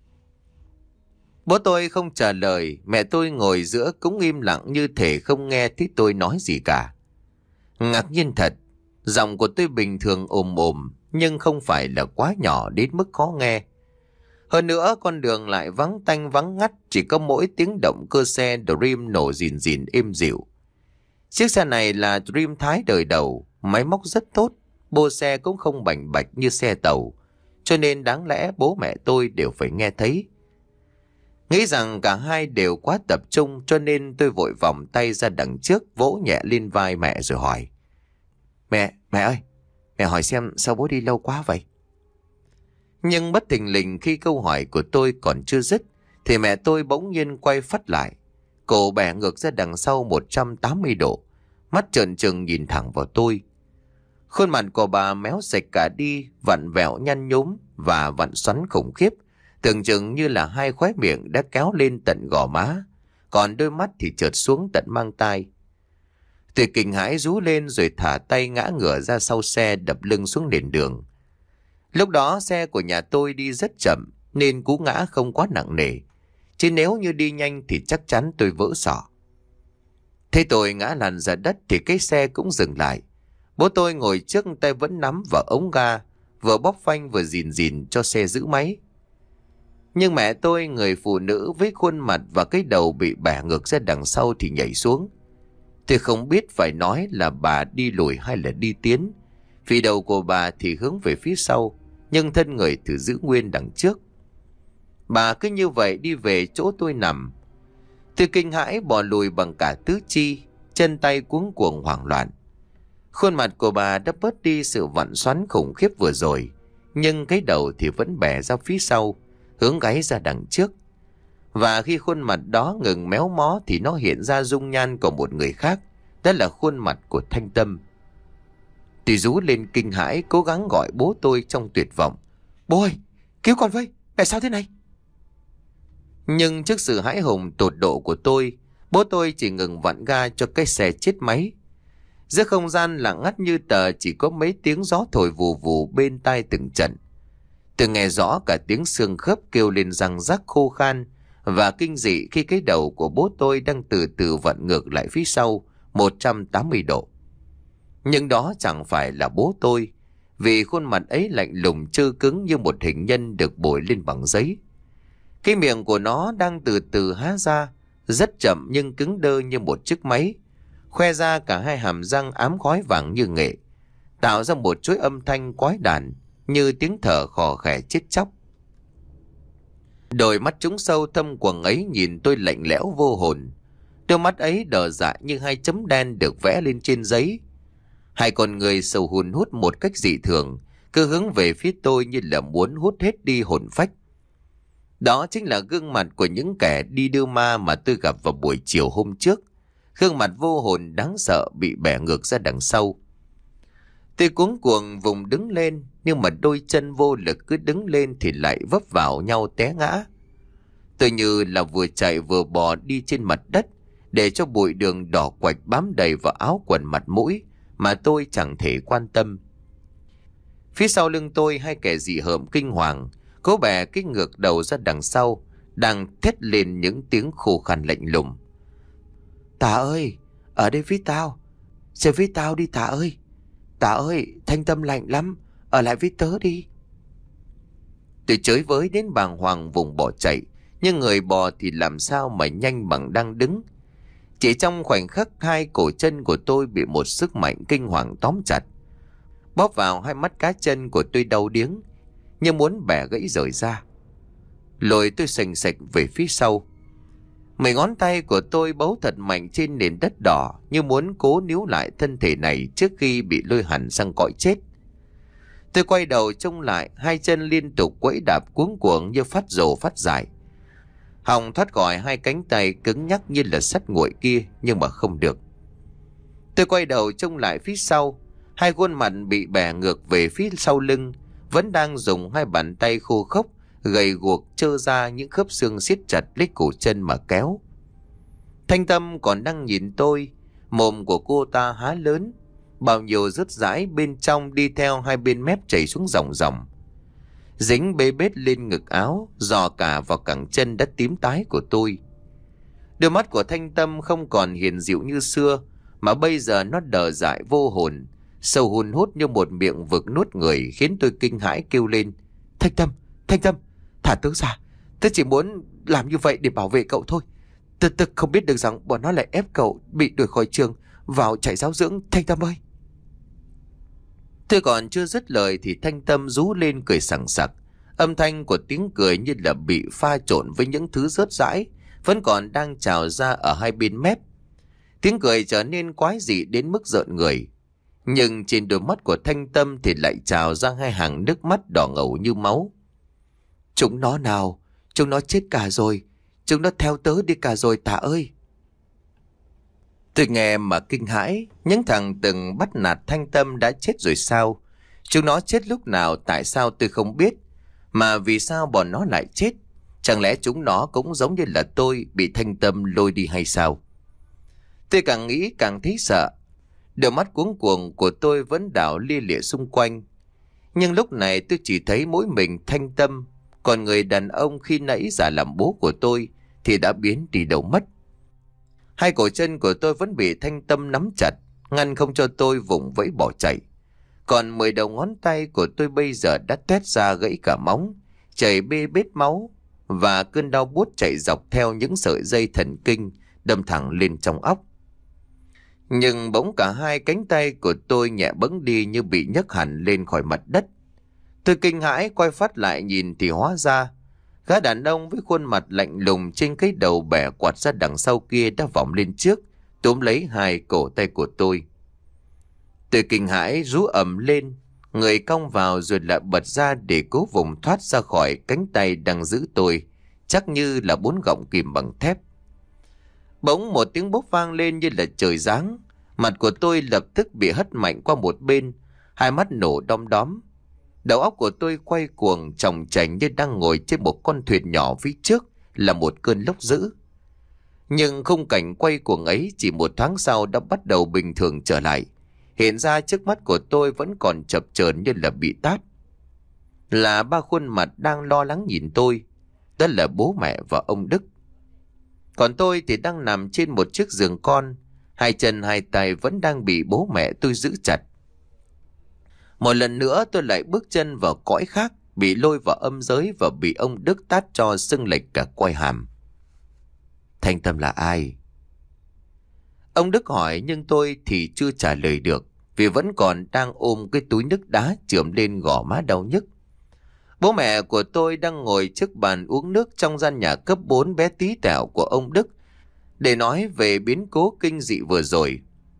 Bố tôi không trả lời, mẹ tôi ngồi giữa cũng im lặng như thể không nghe thấy tôi nói gì cả. Ngạc nhiên thật, giọng của tôi bình thường ồm ồm, nhưng không phải là quá nhỏ đến mức khó nghe. Hơn nữa con đường lại vắng tanh vắng ngắt, chỉ có mỗi tiếng động cơ xe Dream nổ rìn rìn êm dịu. Chiếc xe này là Dream Thái đời đầu, máy móc rất tốt, bô xe cũng không bành bạch như xe tàu, cho nên đáng lẽ bố mẹ tôi đều phải nghe thấy. Nghĩ rằng cả hai đều quá tập trung cho nên tôi vội vòng tay ra đằng trước, vỗ nhẹ lên vai mẹ rồi hỏi. Mẹ, mẹ ơi, mẹ hỏi xem sao bố đi lâu quá vậy? Nhưng bất thình lình khi câu hỏi của tôi còn chưa dứt, thì mẹ tôi bỗng nhiên quay phắt lại. Cổ bẻ ngược ra đằng sau một trăm tám mươi độ, mắt trợn trừng nhìn thẳng vào tôi. Khuôn mặt của bà méo sạch cả đi, vặn vẹo nhăn nhúm và vặn xoắn khủng khiếp, tưởng chừng như là hai khóe miệng đã kéo lên tận gò má, còn đôi mắt thì trượt xuống tận mang tai. Tôi kinh hãi rú lên rồi thả tay ngã ngửa ra sau xe, đập lưng xuống nền đường. Lúc đó xe của nhà tôi đi rất chậm nên cú ngã không quá nặng nề, chứ nếu như đi nhanh thì chắc chắn tôi vỡ sọ. Thế tôi ngã lăn ra đất thì cái xe cũng dừng lại. Bố tôi ngồi trước, tay vẫn nắm vào ống ga, vừa bóp phanh vừa rìn rìn cho xe giữ máy. Nhưng mẹ tôi, người phụ nữ với khuôn mặt và cái đầu bị bẻ ngược ra đằng sau thì nhảy xuống. Tôi không biết phải nói là bà đi lùi hay là đi tiến, vì đầu của bà thì hướng về phía sau, nhưng thân người thì giữ nguyên đằng trước. Bà cứ như vậy đi về chỗ tôi nằm. Tôi kinh hãi bò lùi bằng cả tứ chi, chân tay cuống cuồng hoảng loạn. Khuôn mặt của bà đã bớt đi sự vặn xoắn khủng khiếp vừa rồi, nhưng cái đầu thì vẫn bẻ ra phía sau, hướng gáy ra đằng trước. Và khi khuôn mặt đó ngừng méo mó thì nó hiện ra dung nhan của một người khác, đó là khuôn mặt của Thanh Tâm. Tôi rú lên kinh hãi, cố gắng gọi bố tôi trong tuyệt vọng. Bố ơi, cứu con với, tại sao thế này? Nhưng trước sự hãi hùng tột độ của tôi, bố tôi chỉ ngừng vặn ga cho cái xe chết máy. Giữa không gian lặng ngắt như tờ, chỉ có mấy tiếng gió thổi vù vù bên tai từng trận. Tôi nghe rõ cả tiếng xương khớp kêu lên răng rắc khô khan và kinh dị khi cái đầu của bố tôi đang từ từ vặn ngược lại phía sau một trăm tám mươi độ. Nhưng đó chẳng phải là bố tôi, vì khuôn mặt ấy lạnh lùng trơ cứng như một hình nhân được bồi lên bằng giấy. Cái miệng của nó đang từ từ há ra, rất chậm nhưng cứng đơ như một chiếc máy, khoe ra cả hai hàm răng ám khói vàng như nghệ, tạo ra một chuỗi âm thanh quái đản như tiếng thở khò khè chết chóc. Đôi mắt trũng sâu thâm quầng ấy nhìn tôi lạnh lẽo vô hồn. Đôi mắt ấy đờ dại như hai chấm đen được vẽ lên trên giấy. Hai con người sầu hùn hút một cách dị thường, cứ hướng về phía tôi như là muốn hút hết đi hồn phách. Đó chính là gương mặt của những kẻ đi đưa ma mà tôi gặp vào buổi chiều hôm trước. Gương mặt vô hồn đáng sợ bị bẻ ngược ra đằng sau. Tôi cuống cuồng vùng đứng lên, nhưng mà đôi chân vô lực cứ đứng lên thì lại vấp vào nhau té ngã. Tôi như là vừa chạy vừa bò đi trên mặt đất, để cho bụi đường đỏ quạch bám đầy vào áo quần mặt mũi mà tôi chẳng thể quan tâm. Phía sau lưng tôi, hai kẻ dị hợm kinh hoàng cố bẻ cái ngược đầu ra đằng sau, đang thét lên những tiếng khô khan lạnh lùng. Tà ơi, ở đây với tao, chơi với tao đi Tà ơi. Tà ơi, Thanh Tâm lạnh lắm, ở lại với tớ đi. Tôi chới với đến bàng hoàng vùng bỏ chạy, nhưng người bò thì làm sao mà nhanh bằng đang đứng. Chỉ trong khoảnh khắc, hai cổ chân của tôi bị một sức mạnh kinh hoàng tóm chặt, bóp vào hai mắt cá chân của tôi đau điếng, như muốn bẻ gãy rời ra. Lồi tôi sành sạch về phía sau. Mấy ngón tay của tôi bấu thật mạnh trên nền đất đỏ, như muốn cố níu lại thân thể này trước khi bị lôi hẳn sang cõi chết. Tôi quay đầu trông lại, hai chân liên tục quẫy đạp cuống cuồng như phát rồ phát dại. Hòng thoát khỏi hai cánh tay cứng nhắc như là sắt nguội kia, nhưng mà không được. Tôi quay đầu trông lại phía sau, hai khuôn mặt bị bẻ ngược về phía sau lưng vẫn đang dùng hai bàn tay khô khốc gầy guộc trơ ra những khớp xương siết chặt lấy cổ chân mà kéo. Thanh Tâm còn đang nhìn tôi, mồm của cô ta há lớn, bao nhiêu rớt rãi bên trong đi theo hai bên mép chảy xuống dòng dòng, dính bê bết lên ngực áo, dò cả vào cẳng chân đã tím tái của tôi. Đôi mắt của Thanh Tâm không còn hiền dịu như xưa, mà bây giờ nó đờ dại vô hồn, sâu hun hút như một miệng vực nuốt người, khiến tôi kinh hãi kêu lên. Thanh Tâm, Thanh Tâm, thả tớ ra, tớ chỉ muốn làm như vậy để bảo vệ cậu thôi. Tớ, tớ không biết được rằng bọn nó lại ép cậu bị đuổi khỏi trường, vào trại giáo dưỡng, Thanh Tâm ơi. Tôi còn chưa dứt lời thì Thanh Tâm rú lên cười sảng sặc. Âm thanh của tiếng cười như là bị pha trộn với những thứ rớt rãi vẫn còn đang trào ra ở hai bên mép. Tiếng cười trở nên quái dị đến mức rợn người. Nhưng trên đôi mắt của Thanh Tâm thì lại trào ra hai hàng nước mắt đỏ ngầu như máu. Chúng nó nào, chúng nó chết cả rồi, chúng nó theo tớ đi cả rồi Tà ơi. Tôi nghe mà kinh hãi, những thằng từng bắt nạt Thanh Tâm đã chết rồi sao? Chúng nó chết lúc nào, tại sao tôi không biết? Mà vì sao bọn nó lại chết? Chẳng lẽ chúng nó cũng giống như là tôi bị Thanh Tâm lôi đi hay sao? Tôi càng nghĩ càng thấy sợ. Đôi mắt cuống cuồng của tôi vẫn đảo lia lịa xung quanh. Nhưng lúc này tôi chỉ thấy mỗi mình Thanh Tâm, còn người đàn ông khi nãy giả làm bố của tôi thì đã biến đi đâu mất. Hai cổ chân của tôi vẫn bị Thanh Tâm nắm chặt, ngăn không cho tôi vùng vẫy bỏ chạy. Còn mười đầu ngón tay của tôi bây giờ đã tuét ra gãy cả móng, chảy bê bết máu, và cơn đau buốt chạy dọc theo những sợi dây thần kinh đâm thẳng lên trong óc. Nhưng bỗng cả hai cánh tay của tôi nhẹ bẫng đi như bị nhấc hẳn lên khỏi mặt đất. Tôi kinh hãi quay phát lại nhìn thì hóa ra gã đàn ông với khuôn mặt lạnh lùng trên cái đầu bẻ quạt ra đằng sau kia đã vòng lên trước, túm lấy hai cổ tay của tôi. Tôi kinh hãi rú ầm lên, người cong vào rồi lại bật ra để cố vùng thoát ra khỏi cánh tay đang giữ tôi, chắc như là bốn gọng kìm bằng thép. Bỗng một tiếng bốp vang lên như là trời giáng. Mặt của tôi lập tức bị hất mạnh qua một bên, hai mắt nổ đom đóm. Đầu óc của tôi quay cuồng chòng chành như đang ngồi trên một con thuyền nhỏ, phía trước là một cơn lốc dữ. Nhưng khung cảnh quay cuồng ấy chỉ một thoáng sau đã bắt đầu bình thường trở lại. Hiện ra trước mắt của tôi vẫn còn chập chờn như là bị tát. Là ba khuôn mặt đang lo lắng nhìn tôi. Đó là bố mẹ và ông Đức. Còn tôi thì đang nằm trên một chiếc giường con, hai chân hai tay vẫn đang bị bố mẹ tôi giữ chặt. Một lần nữa tôi lại bước chân vào cõi khác, bị lôi vào âm giới và bị ông Đức tát cho sưng lệch cả quai hàm. Thanh Tâm là ai? Ông Đức hỏi, nhưng tôi thì chưa trả lời được, vì vẫn còn đang ôm cái túi nước đá chườm lên gò má đau nhức. Bố mẹ của tôi đang ngồi trước bàn uống nước trong gian nhà cấp bốn bé tí tẹo của ông Đức để nói về biến cố kinh dị vừa rồi.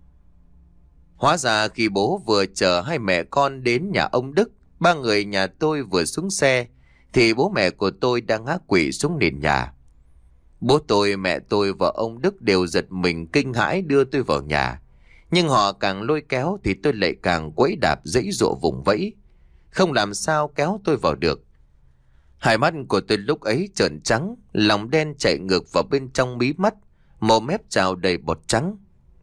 Hóa ra khi bố vừa chở hai mẹ con đến nhà ông Đức, ba người nhà tôi vừa xuống xe thì bố mẹ của tôi đang ngã quỵ xuống nền nhà. Bố tôi, mẹ tôi và ông Đức đều giật mình kinh hãi đưa tôi vào nhà. Nhưng họ càng lôi kéo thì tôi lại càng quẫy đạp giãy giụa vùng vẫy, không làm sao kéo tôi vào được. Hai mắt của tôi lúc ấy trợn trắng, lòng đen chạy ngược vào bên trong mí mắt, mồm mép trào đầy bọt trắng.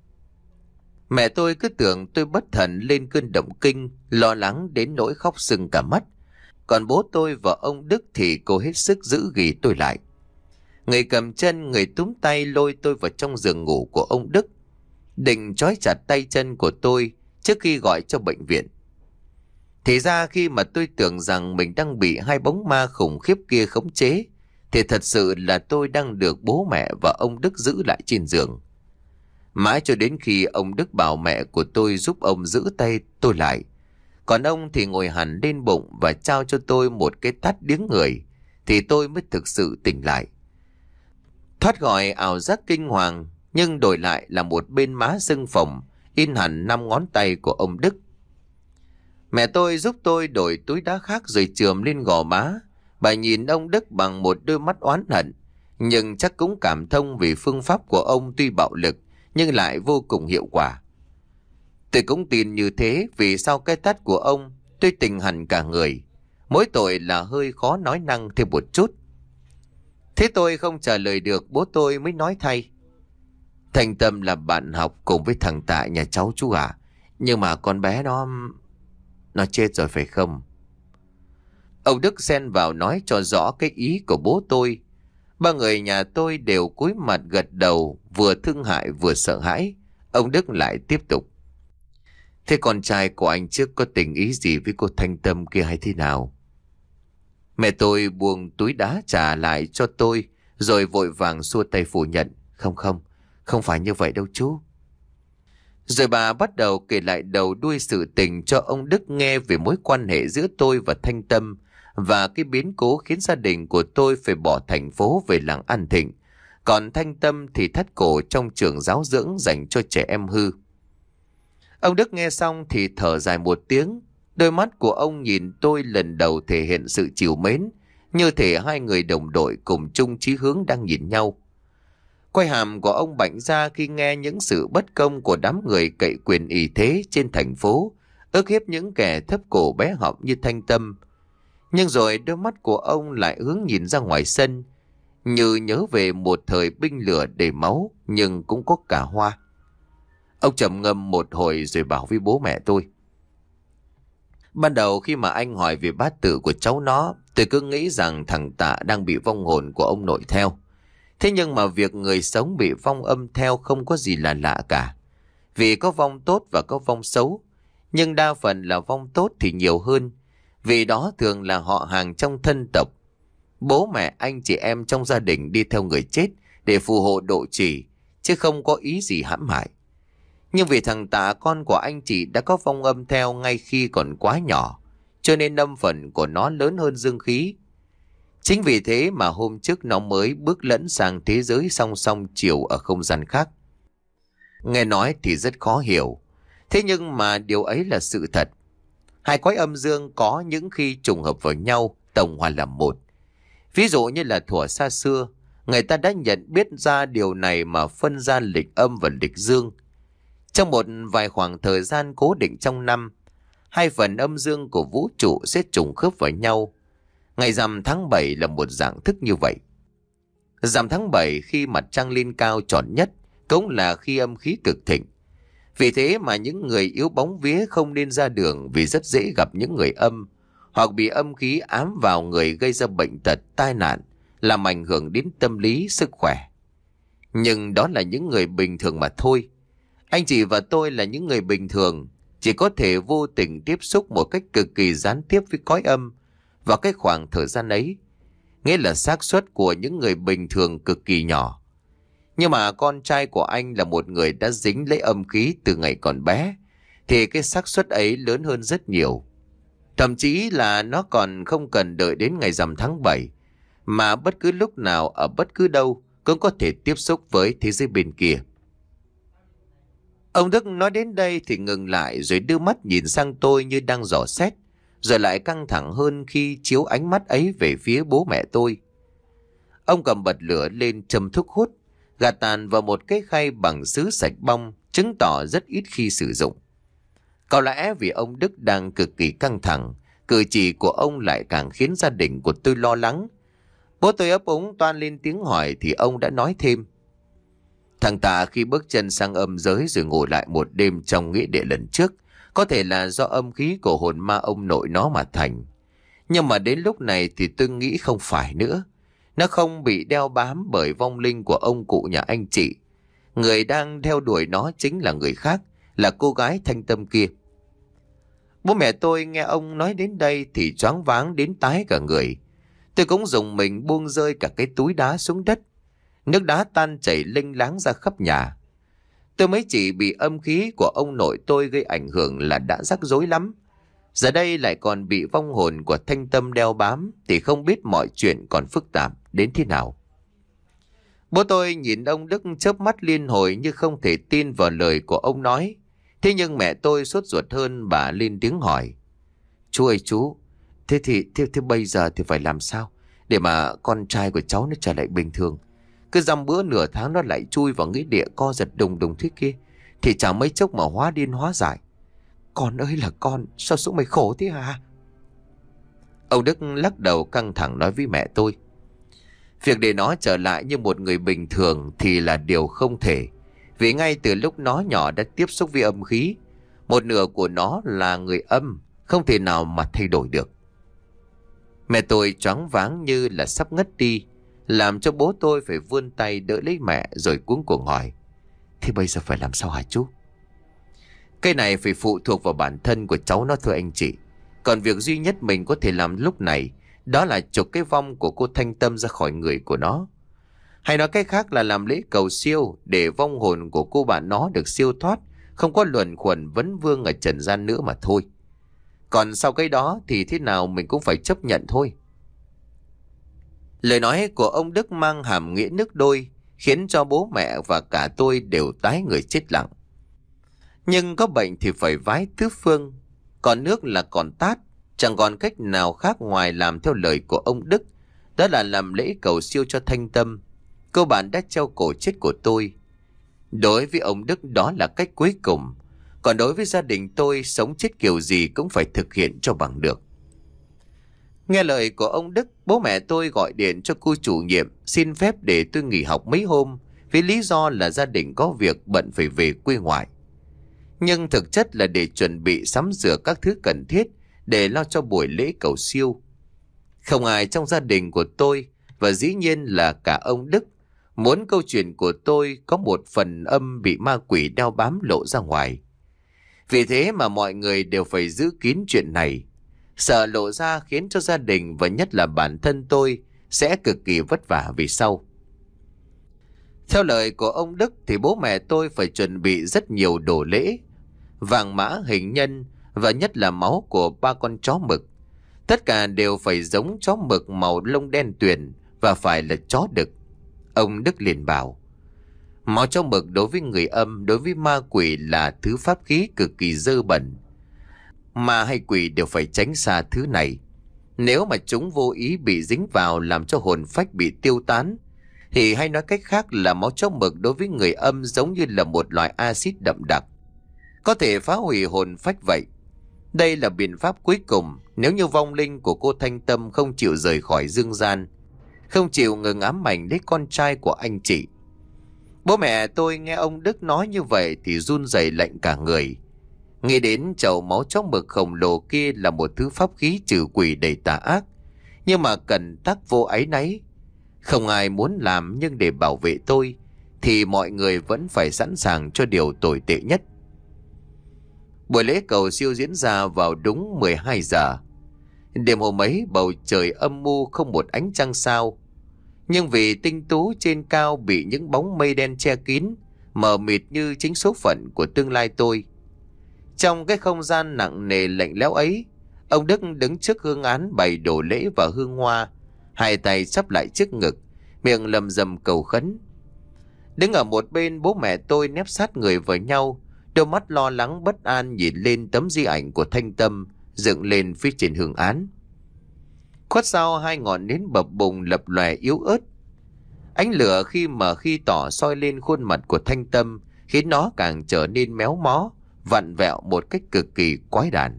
Mẹ tôi cứ tưởng tôi bất thần lên cơn động kinh, lo lắng đến nỗi khóc sưng cả mắt. Còn bố tôi và ông Đức thì cố hết sức giữ ghì tôi lại. Người cầm chân, người túm tay lôi tôi vào trong giường ngủ của ông Đức, định trói chặt tay chân của tôi trước khi gọi cho bệnh viện. Thì ra khi mà tôi tưởng rằng mình đang bị hai bóng ma khủng khiếp kia khống chế, thì thật sự là tôi đang được bố mẹ và ông Đức giữ lại trên giường. Mãi cho đến khi ông Đức bảo mẹ của tôi giúp ông giữ tay tôi lại, còn ông thì ngồi hẳn lên bụng và trao cho tôi một cái tát điếng người, thì tôi mới thực sự tỉnh lại. Thoát khỏi ảo giác kinh hoàng, nhưng đổi lại là một bên má sưng phồng, in hẳn năm ngón tay của ông Đức. Mẹ tôi giúp tôi đổi túi đá khác rồi chườm lên gò má. Bà nhìn ông Đức bằng một đôi mắt oán hận, nhưng chắc cũng cảm thông vì phương pháp của ông tuy bạo lực nhưng lại vô cùng hiệu quả. Tôi cũng tin như thế, vì sau cái tát của ông tôi tỉnh hẳn cả người. Mỗi tội là hơi khó nói năng thêm một chút. Thế tôi không trả lời được, bố tôi mới nói thay. Thành Tâm là bạn học cùng với thằng Tạ nhà cháu chú à. Nhưng mà con bé nó... Nó chết rồi phải không? Ông Đức xen vào nói cho rõ cái ý của bố tôi. Ba người nhà tôi đều cúi mặt gật đầu, vừa thương hại vừa sợ hãi. Ông Đức lại tiếp tục. Thế con trai của anh trước có tình ý gì với cô Thanh Tâm kia hay thế nào? Mẹ tôi buông túi đá trả lại cho tôi, rồi vội vàng xua tay phủ nhận. Không không, không phải như vậy đâu chú. Rồi bà bắt đầu kể lại đầu đuôi sự tình cho ông Đức nghe về mối quan hệ giữa tôi và Thanh Tâm, và cái biến cố khiến gia đình của tôi phải bỏ thành phố về làng An Thịnh, còn Thanh Tâm thì thắt cổ trong trường giáo dưỡng dành cho trẻ em hư. Ông Đức nghe xong thì thở dài một tiếng. Đôi mắt của ông nhìn tôi lần đầu thể hiện sự trìu mến, như thể hai người đồng đội cùng chung chí hướng đang nhìn nhau. Quai hàm của ông bạnh ra khi nghe những sự bất công của đám người cậy quyền ỷ thế trên thành phố, ức hiếp những kẻ thấp cổ bé họng như Thanh Tâm. Nhưng rồi đôi mắt của ông lại hướng nhìn ra ngoài sân, như nhớ về một thời binh lửa đầy máu nhưng cũng có cả hoa. Ông trầm ngâm một hồi rồi bảo với bố mẹ tôi. Ban đầu khi mà anh hỏi về bát tự của cháu nó, tôi cứ nghĩ rằng thằng Tạ đang bị vong hồn của ông nội theo. Thế nhưng mà việc người sống bị vong âm theo không có gì là lạ cả. Vì có vong tốt và có vong xấu, nhưng đa phần là vong tốt thì nhiều hơn, vì đó thường là họ hàng trong thân tộc. Bố mẹ anh chị em trong gia đình đi theo người chết để phù hộ độ trì, chứ không có ý gì hãm hại. Nhưng vì thằng Tạ con của anh chị đã có vong âm theo ngay khi còn quá nhỏ, cho nên âm phần của nó lớn hơn dương khí. Chính vì thế mà hôm trước nó mới bước lẫn sang thế giới song song chiều ở không gian khác. Nghe nói thì rất khó hiểu, thế nhưng mà điều ấy là sự thật. Hai cõi âm dương có những khi trùng hợp vào nhau, tổng hòa làm một. Ví dụ như là thuở xa xưa, người ta đã nhận biết ra điều này mà phân ra lịch âm và lịch dương. Trong một vài khoảng thời gian cố định trong năm, hai phần âm dương của vũ trụ sẽ trùng khớp vào nhau. Ngày rằm tháng bảy là một dạng thức như vậy. Rằm tháng bảy khi mặt trăng lên cao tròn nhất, cũng là khi âm khí cực thịnh. Vì thế mà những người yếu bóng vía không nên ra đường, vì rất dễ gặp những người âm, hoặc bị âm khí ám vào người gây ra bệnh tật, tai nạn, làm ảnh hưởng đến tâm lý, sức khỏe. Nhưng đó là những người bình thường mà thôi. Anh chị và tôi là những người bình thường, chỉ có thể vô tình tiếp xúc một cách cực kỳ gián tiếp với cõi âm vào cái khoảng thời gian ấy. Nghĩa là xác suất của những người bình thường cực kỳ nhỏ. Nhưng mà con trai của anh là một người đã dính lấy âm khí từ ngày còn bé, thì cái xác suất ấy lớn hơn rất nhiều. Thậm chí là nó còn không cần đợi đến ngày rằm tháng bảy, mà bất cứ lúc nào ở bất cứ đâu cũng có thể tiếp xúc với thế giới bên kia. Ông Đức nói đến đây thì ngừng lại rồi đưa mắt nhìn sang tôi như đang dò xét, rồi lại căng thẳng hơn khi chiếu ánh mắt ấy về phía bố mẹ tôi. Ông cầm bật lửa lên châm thuốc hút, gạt tàn vào một cái khay bằng sứ sạch bong, chứng tỏ rất ít khi sử dụng. Có lẽ vì ông Đức đang cực kỳ căng thẳng, cử chỉ của ông lại càng khiến gia đình của tôi lo lắng. Bố tôi ấp úng toan lên tiếng hỏi thì ông đã nói thêm. Thằng Tạ khi bước chân sang âm giới rồi ngồi lại một đêm trong nghĩa địa lần trước, có thể là do âm khí của hồn ma ông nội nó mà thành. Nhưng mà đến lúc này thì tôi nghĩ không phải nữa. Nó không bị đeo bám bởi vong linh của ông cụ nhà anh chị. Người đang theo đuổi nó chính là người khác, là cô gái thanh tâm kia. Bố mẹ tôi nghe ông nói đến đây thì choáng váng đến tái cả người. Tôi cũng dùng mình buông rơi cả cái túi đá xuống đất. Nước đá tan chảy lênh láng ra khắp nhà. Tôi mới chỉ bị âm khí của ông nội tôi gây ảnh hưởng là đã rắc rối lắm. Giờ đây lại còn bị vong hồn của thanh tâm đeo bám thì không biết mọi chuyện còn phức tạp đến thế nào. Bố tôi nhìn ông Đức chớp mắt liên hồi như không thể tin vào lời của ông nói. Thế nhưng mẹ tôi sốt ruột hơn, bà lên tiếng hỏi. Chú ơi chú, thế thì thế, thế bây giờ thì phải làm sao để mà con trai của cháu nó trở lại bình thường? Cứ dăm bữa nửa tháng nó lại chui vào nghĩa địa co giật đùng đùng thế kia, thì chẳng mấy chốc mà hóa điên hóa dại. Con ơi là con, sao số mày khổ thế hả? Ông Đức lắc đầu căng thẳng nói với mẹ tôi. Việc để nó trở lại như một người bình thường thì là điều không thể. Vì ngay từ lúc nó nhỏ đã tiếp xúc với âm khí, một nửa của nó là người âm, không thể nào mà thay đổi được. Mẹ tôi choáng váng như là sắp ngất đi, làm cho bố tôi phải vươn tay đỡ lấy mẹ rồi cuống cuồng hỏi. Thế bây giờ phải làm sao hả chú? Cái này phải phụ thuộc vào bản thân của cháu nó thôi anh chị. Còn việc duy nhất mình có thể làm lúc này, đó là trục cái vong của cô Thanh Tâm ra khỏi người của nó. Hay nói cách khác là làm lễ cầu siêu để vong hồn của cô bạn nó được siêu thoát, không có luẩn quẩn vấn vương ở trần gian nữa mà thôi. Còn sau cái đó thì thế nào mình cũng phải chấp nhận thôi. Lời nói của ông Đức mang hàm nghĩa nước đôi, khiến cho bố mẹ và cả tôi đều tái người chết lặng. Nhưng có bệnh thì phải vái tứ phương, còn nước là còn tát, chẳng còn cách nào khác ngoài làm theo lời của ông Đức, đó là làm lễ cầu siêu cho Thanh Tâm, cô bạn đã treo cổ chết của tôi. Đối với ông Đức đó là cách cuối cùng, còn đối với gia đình tôi sống chết kiểu gì cũng phải thực hiện cho bằng được. Nghe lời của ông Đức, bố mẹ tôi gọi điện cho cô chủ nhiệm xin phép để tôi nghỉ học mấy hôm, với lý do là gia đình có việc bận phải về quê ngoại. Nhưng thực chất là để chuẩn bị sắm sửa các thứ cần thiết để lo cho buổi lễ cầu siêu. Không ai trong gia đình của tôi, và dĩ nhiên là cả ông Đức, muốn câu chuyện của tôi có một phần âm bị ma quỷ đeo bám lộ ra ngoài. Vì thế mà mọi người đều phải giữ kín chuyện này, sợ lộ ra khiến cho gia đình và nhất là bản thân tôi sẽ cực kỳ vất vả vì sau. Theo lời của ông Đức thì bố mẹ tôi phải chuẩn bị rất nhiều đồ lễ, vàng mã hình nhân và nhất là máu của ba con chó mực. Tất cả đều phải giống chó mực màu lông đen tuyền và phải là chó đực. Ông Đức liền bảo, máu chó mực đối với người âm, đối với ma quỷ là thứ pháp khí cực kỳ dơ bẩn. Ma hay quỷ đều phải tránh xa thứ này. Nếu mà chúng vô ý bị dính vào làm cho hồn phách bị tiêu tán, thì hay nói cách khác là máu chó mực đối với người âm giống như là một loại axit đậm đặc, có thể phá hủy hồn phách vậy. Đây là biện pháp cuối cùng nếu như vong linh của cô Thanh Tâm không chịu rời khỏi dương gian, không chịu ngừng ám ảnh đến con trai của anh chị. Bố mẹ tôi nghe ông Đức nói như vậy thì run rẩy lạnh cả người. Nghĩ đến chậu máu chó mực khổng lồ kia là một thứ pháp khí trừ quỷ đầy tà ác, nhưng mà cần tác vô áy náy. Không ai muốn làm, nhưng để bảo vệ tôi thì mọi người vẫn phải sẵn sàng cho điều tồi tệ nhất. Buổi lễ cầu siêu diễn ra vào đúng mười hai giờ. Đêm hôm ấy bầu trời âm u không một ánh trăng sao, nhưng vì tinh tú trên cao bị những bóng mây đen che kín, mờ mịt như chính số phận của tương lai tôi. Trong cái không gian nặng nề lạnh lẽo ấy, ông Đức đứng trước hương án bày đồ lễ và hương hoa, hai tay chắp lại trước ngực, miệng lầm rầm cầu khấn. Đứng ở một bên, bố mẹ tôi nép sát người vào nhau, đôi mắt lo lắng bất an nhìn lên tấm di ảnh của Thanh Tâm dựng lên phía trên hương án. Khuất sau hai ngọn nến bập bùng lập lòe yếu ớt. Ánh lửa khi mà khi tỏ soi lên khuôn mặt của Thanh Tâm, khiến nó càng trở nên méo mó, vặn vẹo một cách cực kỳ quái đản.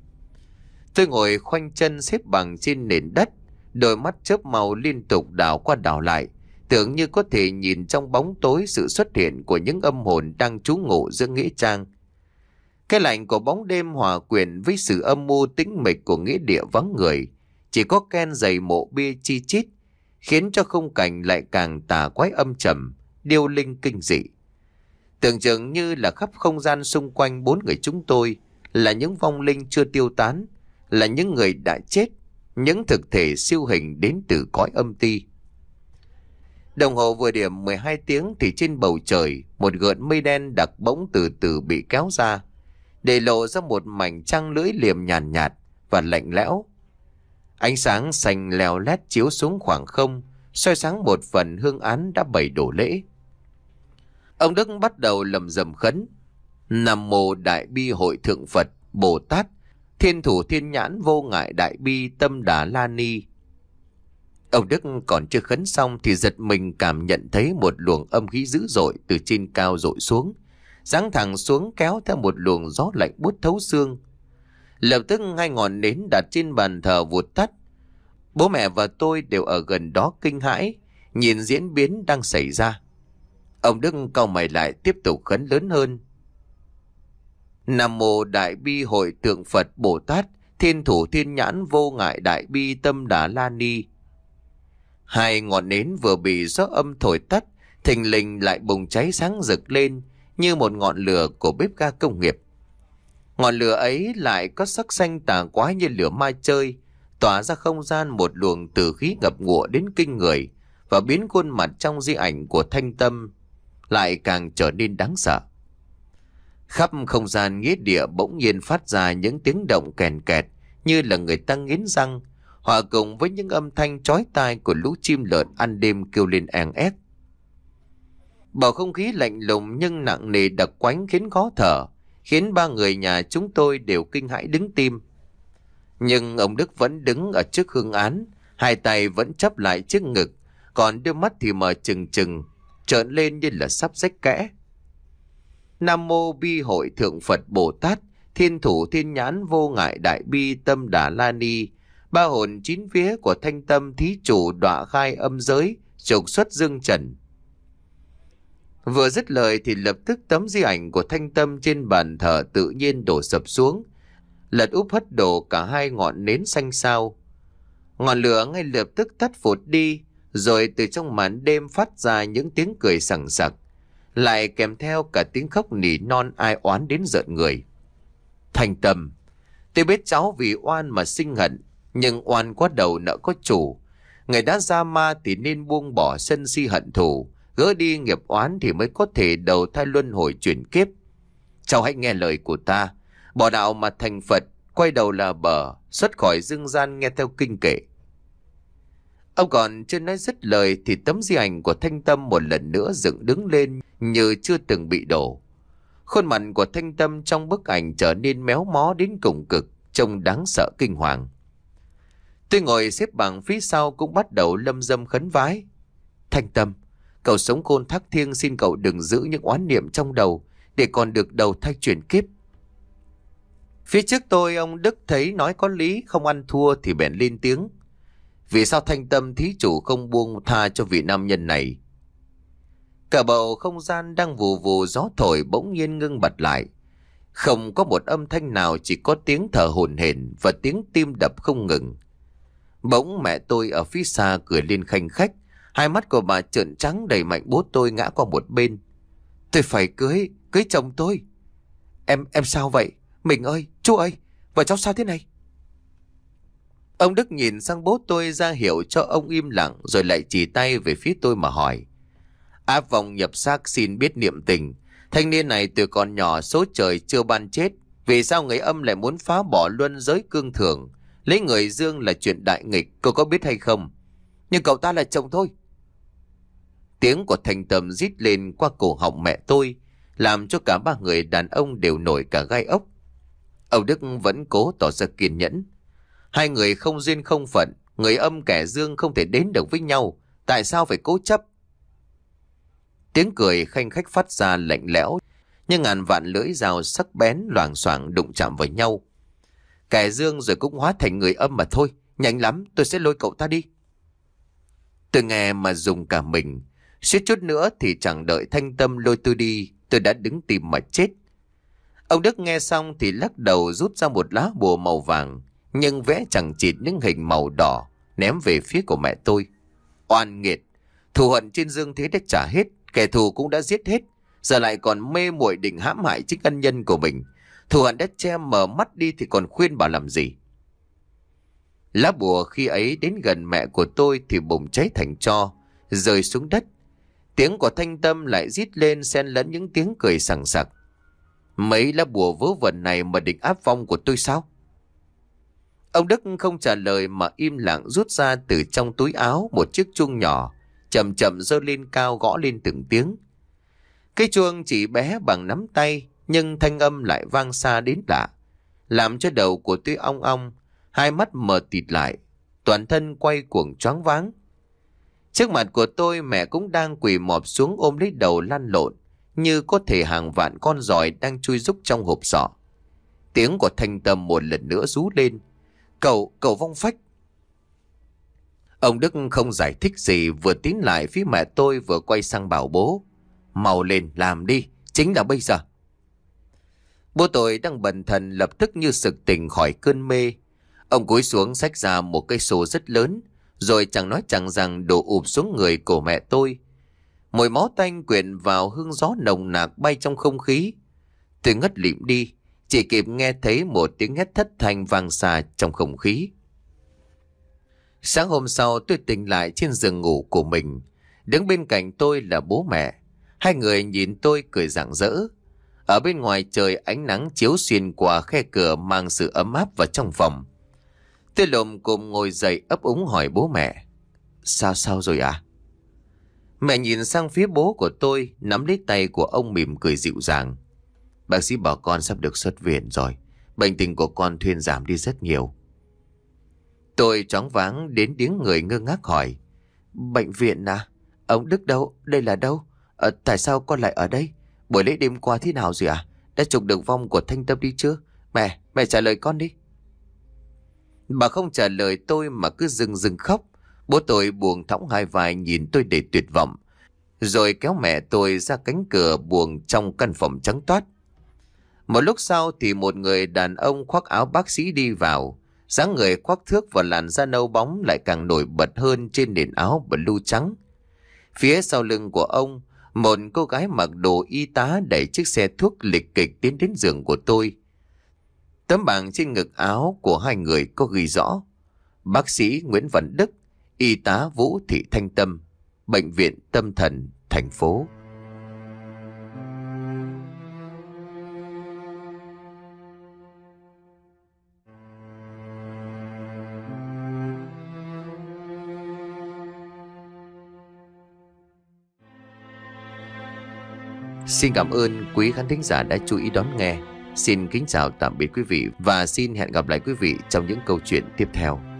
Tôi ngồi khoanh chân xếp bằng trên nền đất, đôi mắt chớp màu liên tục đảo qua đảo lại, tưởng như có thể nhìn trong bóng tối sự xuất hiện của những âm hồn đang trú ngụ giữa nghĩa trang. Cái lạnh của bóng đêm hòa quyện với sự âm mưu tĩnh mịch của nghĩa địa vắng người, chỉ có ken dày mộ bia chi chít, khiến cho khung cảnh lại càng tà quái âm trầm, điêu linh kinh dị. Tưởng chừng như là khắp không gian xung quanh bốn người chúng tôi là những vong linh chưa tiêu tán, là những người đã chết, những thực thể siêu hình đến từ cõi âm ti. Đồng hồ vừa điểm mười hai tiếng thì trên bầu trời, một gợn mây đen đặc bỗng từ từ bị kéo ra, để lộ ra một mảnh trăng lưỡi liềm nhàn nhạt, nhạt và lạnh lẽo. Ánh sáng xanh leo lét chiếu xuống khoảng không, soi sáng một phần hương án đã bày đổ lễ. Ông Đức bắt đầu lầm rầm khấn: Nam mô Đại Bi Hội Thượng Phật Bồ Tát, Thiên Thủ Thiên Nhãn Vô Ngại Đại Bi Tâm Đà La Ni. Ông Đức còn chưa khấn xong thì giật mình cảm nhận thấy một luồng âm khí dữ dội từ trên cao dội xuống, giáng thẳng xuống kéo theo một luồng gió lạnh buốt thấu xương. Lập tức hai ngọn nến đặt trên bàn thờ vụt tắt. Bố mẹ và tôi đều ở gần đó kinh hãi, nhìn diễn biến đang xảy ra. Ông Đức cau mày lại tiếp tục khấn lớn hơn: Nam mô Đại Bi Hội Thượng Phật Bồ Tát, Thiên Thủ Thiên Nhãn Vô Ngại Đại Bi Tâm Đà La Ni. Hai ngọn nến vừa bị gió âm thổi tắt, thình lình lại bùng cháy sáng rực lên như một ngọn lửa của bếp ga công nghiệp. Ngọn lửa ấy lại có sắc xanh tà quái như lửa ma chơi, tỏa ra không gian một luồng tử khí ngập ngụa đến kinh người, và biến khuôn mặt trong di ảnh của Thanh Tâm lại càng trở nên đáng sợ. Khắp không gian nghĩa địa bỗng nhiên phát ra những tiếng động kèn kẹt như là người ta nghiến răng, hòa cùng với những âm thanh chói tai của lũ chim lợn ăn đêm kêu lên eng ép. Bầu không khí lạnh lùng nhưng nặng nề đặc quánh khiến khó thở, khiến ba người nhà chúng tôi đều kinh hãi đứng tim. Nhưng ông Đức vẫn đứng ở trước hương án, hai tay vẫn chắp lại trước ngực, còn đôi mắt thì mở trừng trừng, trợn lên như là sắp rách kẽ. Nam mô Bi Hội Thượng Phật Bồ Tát, Thiên Thủ Thiên Nhãn Vô Ngại Đại Bi Tâm Đà La Ni. Ba hồn chín vía của Thanh Tâm thí chủ đọa khai âm giới, trục xuất dương trần. Vừa dứt lời thì lập tức tấm di ảnh của Thanh Tâm trên bàn thờ tự nhiên đổ sập xuống, lật úp hất đổ cả hai ngọn nến xanh sao. Ngọn lửa ngay lập tức tắt phụt đi, rồi từ trong màn đêm phát ra những tiếng cười sằng sặc, lại kèm theo cả tiếng khóc nỉ non ai oán đến rợn người. Thanh Tâm, tôi biết cháu vì oan mà sinh hận, nhưng oan quá đầu nợ có chủ. Người đã ra ma thì nên buông bỏ sân si hận thù, gỡ đi nghiệp oán thì mới có thể đầu thai luân hồi chuyển kiếp. Cháu hãy nghe lời của ta, bỏ đạo mà thành Phật, quay đầu là bờ, xuất khỏi dương gian nghe theo kinh kệ. Ông còn chưa nói dứt lời thì tấm di ảnh của Thanh Tâm một lần nữa dựng đứng lên như chưa từng bị đổ. Khuôn mặt của Thanh Tâm trong bức ảnh trở nên méo mó đến cùng cực, trông đáng sợ kinh hoàng. Tôi ngồi xếp bằng phía sau cũng bắt đầu lâm dâm khấn vái. Thanh Tâm, cậu sống khôn thác thiêng, xin cậu đừng giữ những oán niệm trong đầu, để còn được đầu thai chuyển kiếp. Phía trước tôi, ông Đức thấy nói có lý, không ăn thua thì bèn lên tiếng. Vì sao Thanh Tâm thí chủ không buông tha cho vị nam nhân này? Cả bầu không gian đang vù vù gió thổi bỗng nhiên ngưng bặt lại. Không có một âm thanh nào, chỉ có tiếng thở hổn hển và tiếng tim đập không ngừng. Bỗng mẹ tôi ở phía xa cười lên khanh khách. Hai mắt của bà trợn trắng, đẩy mạnh bố tôi ngã qua một bên. Tôi phải cưới, cưới chồng tôi. Em, em sao vậy? Mình ơi, chú ơi, và cháu sao thế này? Ông Đức nhìn sang bố tôi ra hiệu cho ông im lặng, rồi lại chỉ tay về phía tôi mà hỏi. Áp vong nhập xác xin biết niệm tình. Thanh niên này từ còn nhỏ số trời chưa ban chết. Vì sao người âm lại muốn phá bỏ luân giới cương thường, lấy người dương là chuyện đại nghịch, cô có biết hay không? Nhưng cậu ta là chồng thôi. Tiếng của Thanh Tâm rít lên qua cổ họng mẹ tôi, làm cho cả ba người đàn ông đều nổi cả gai ốc. Ông Đức vẫn cố tỏ ra kiên nhẫn. Hai người không duyên không phận, người âm kẻ dương không thể đến được với nhau, tại sao phải cố chấp? Tiếng cười khanh khách phát ra lạnh lẽo, nhưng ngàn vạn lưỡi dao sắc bén loảng xoảng đụng chạm vào nhau. Kẻ dương rồi cũng hóa thành người âm mà thôi. Nhanh lắm, tôi sẽ lôi cậu ta đi. Tôi nghe mà dùng cả mình. Suýt chút nữa thì chẳng đợi Thanh Tâm lôi tôi đi, tôi đã đứng tìm mà chết. Ông Đức nghe xong thì lắc đầu rút ra một lá bùa màu vàng, nhưng vẽ chẳng chịt những hình màu đỏ, ném về phía của mẹ tôi. Oan nghiệt, thù hận trên dương thế đã trả hết, kẻ thù cũng đã giết hết, giờ lại còn mê muội định hãm hại chính ân nhân của mình. Thù hận đã che mờ mắt đi thì còn khuyên bảo làm gì? Lá bùa khi ấy đến gần mẹ của tôi thì bùng cháy thành tro, rơi xuống đất. Tiếng của Thanh Tâm lại rít lên xen lẫn những tiếng cười sằng sặc. Mấy lá bùa vớ vẩn này mà định áp vong của tôi sao? Ông Đức không trả lời mà im lặng rút ra từ trong túi áo một chiếc chuông nhỏ, chậm chậm giơ lên cao gõ lên từng tiếng. Cái chuông chỉ bé bằng nắm tay, nhưng thanh âm lại vang xa đến lạ, làm cho đầu của tôi ong ong, hai mắt mờ tịt lại, toàn thân quay cuồng choáng váng. Trước mặt của tôi, mẹ cũng đang quỳ mọp xuống ôm lấy đầu lăn lộn, như có thể hàng vạn con giòi đang chui rúc trong hộp sọ. Tiếng của Thanh Tâm một lần nữa rú lên. Cậu, cậu vong phách. Ông Đức không giải thích gì, vừa tiến lại phía mẹ tôi vừa quay sang bảo bố. Mau lên làm đi, chính là bây giờ. Bố tôi đang bần thần lập tức như sực tỉnh khỏi cơn mê. Ông cúi xuống xách ra một cây xô rất lớn, rồi chẳng nói chẳng rằng đổ ụp xuống người của mẹ tôi. Mùi máu tanh quyện vào, hương gió nồng nặc bay trong không khí. Tôi ngất lịm đi, chỉ kịp nghe thấy một tiếng hét thất thanh vang xa trong không khí. Sáng hôm sau tôi tỉnh lại trên giường ngủ của mình. Đứng bên cạnh tôi là bố mẹ. Hai người nhìn tôi cười rạng rỡ. Ở bên ngoài trời ánh nắng chiếu xuyên qua khe cửa mang sự ấm áp vào trong phòng. Tôi lồm cồm ngồi dậy ấp úng hỏi bố mẹ. Sao sao rồi à? Mẹ nhìn sang phía bố của tôi, nắm lấy tay của ông mỉm cười dịu dàng. Bác sĩ bảo con sắp được xuất viện rồi. Bệnh tình của con thuyên giảm đi rất nhiều. Tôi choáng váng đến tiếng người ngơ ngác hỏi. Bệnh viện à? Ông Đức đâu? Đây là đâu? À, tại sao con lại ở đây? Buổi lễ đêm qua thế nào rồi à? Đã chụp được vong của Thanh Tâm đi chưa? Mẹ, mẹ trả lời con đi. Bà không trả lời tôi mà cứ rưng rưng khóc. Bố tôi buông thõng hai vai nhìn tôi đầy tuyệt vọng, rồi kéo mẹ tôi ra cánh cửa buồng trong căn phòng trắng toát. Một lúc sau thì một người đàn ông khoác áo bác sĩ đi vào. Dáng người khoác thước và làn da nâu bóng lại càng nổi bật hơn trên nền áo blue trắng. Phía sau lưng của ông, một cô gái mặc đồ y tá đẩy chiếc xe thuốc lịch kịch tiến đến giường của tôi. Tấm bảng trên ngực áo của hai người có ghi rõ: bác sĩ Nguyễn Văn Đức, y tá Vũ Thị Thanh Tâm, bệnh viện tâm thần thành phố. Xin cảm ơn quý khán thính giả đã chú ý đón nghe. Xin kính chào tạm biệt quý vị và xin hẹn gặp lại quý vị trong những câu chuyện tiếp theo.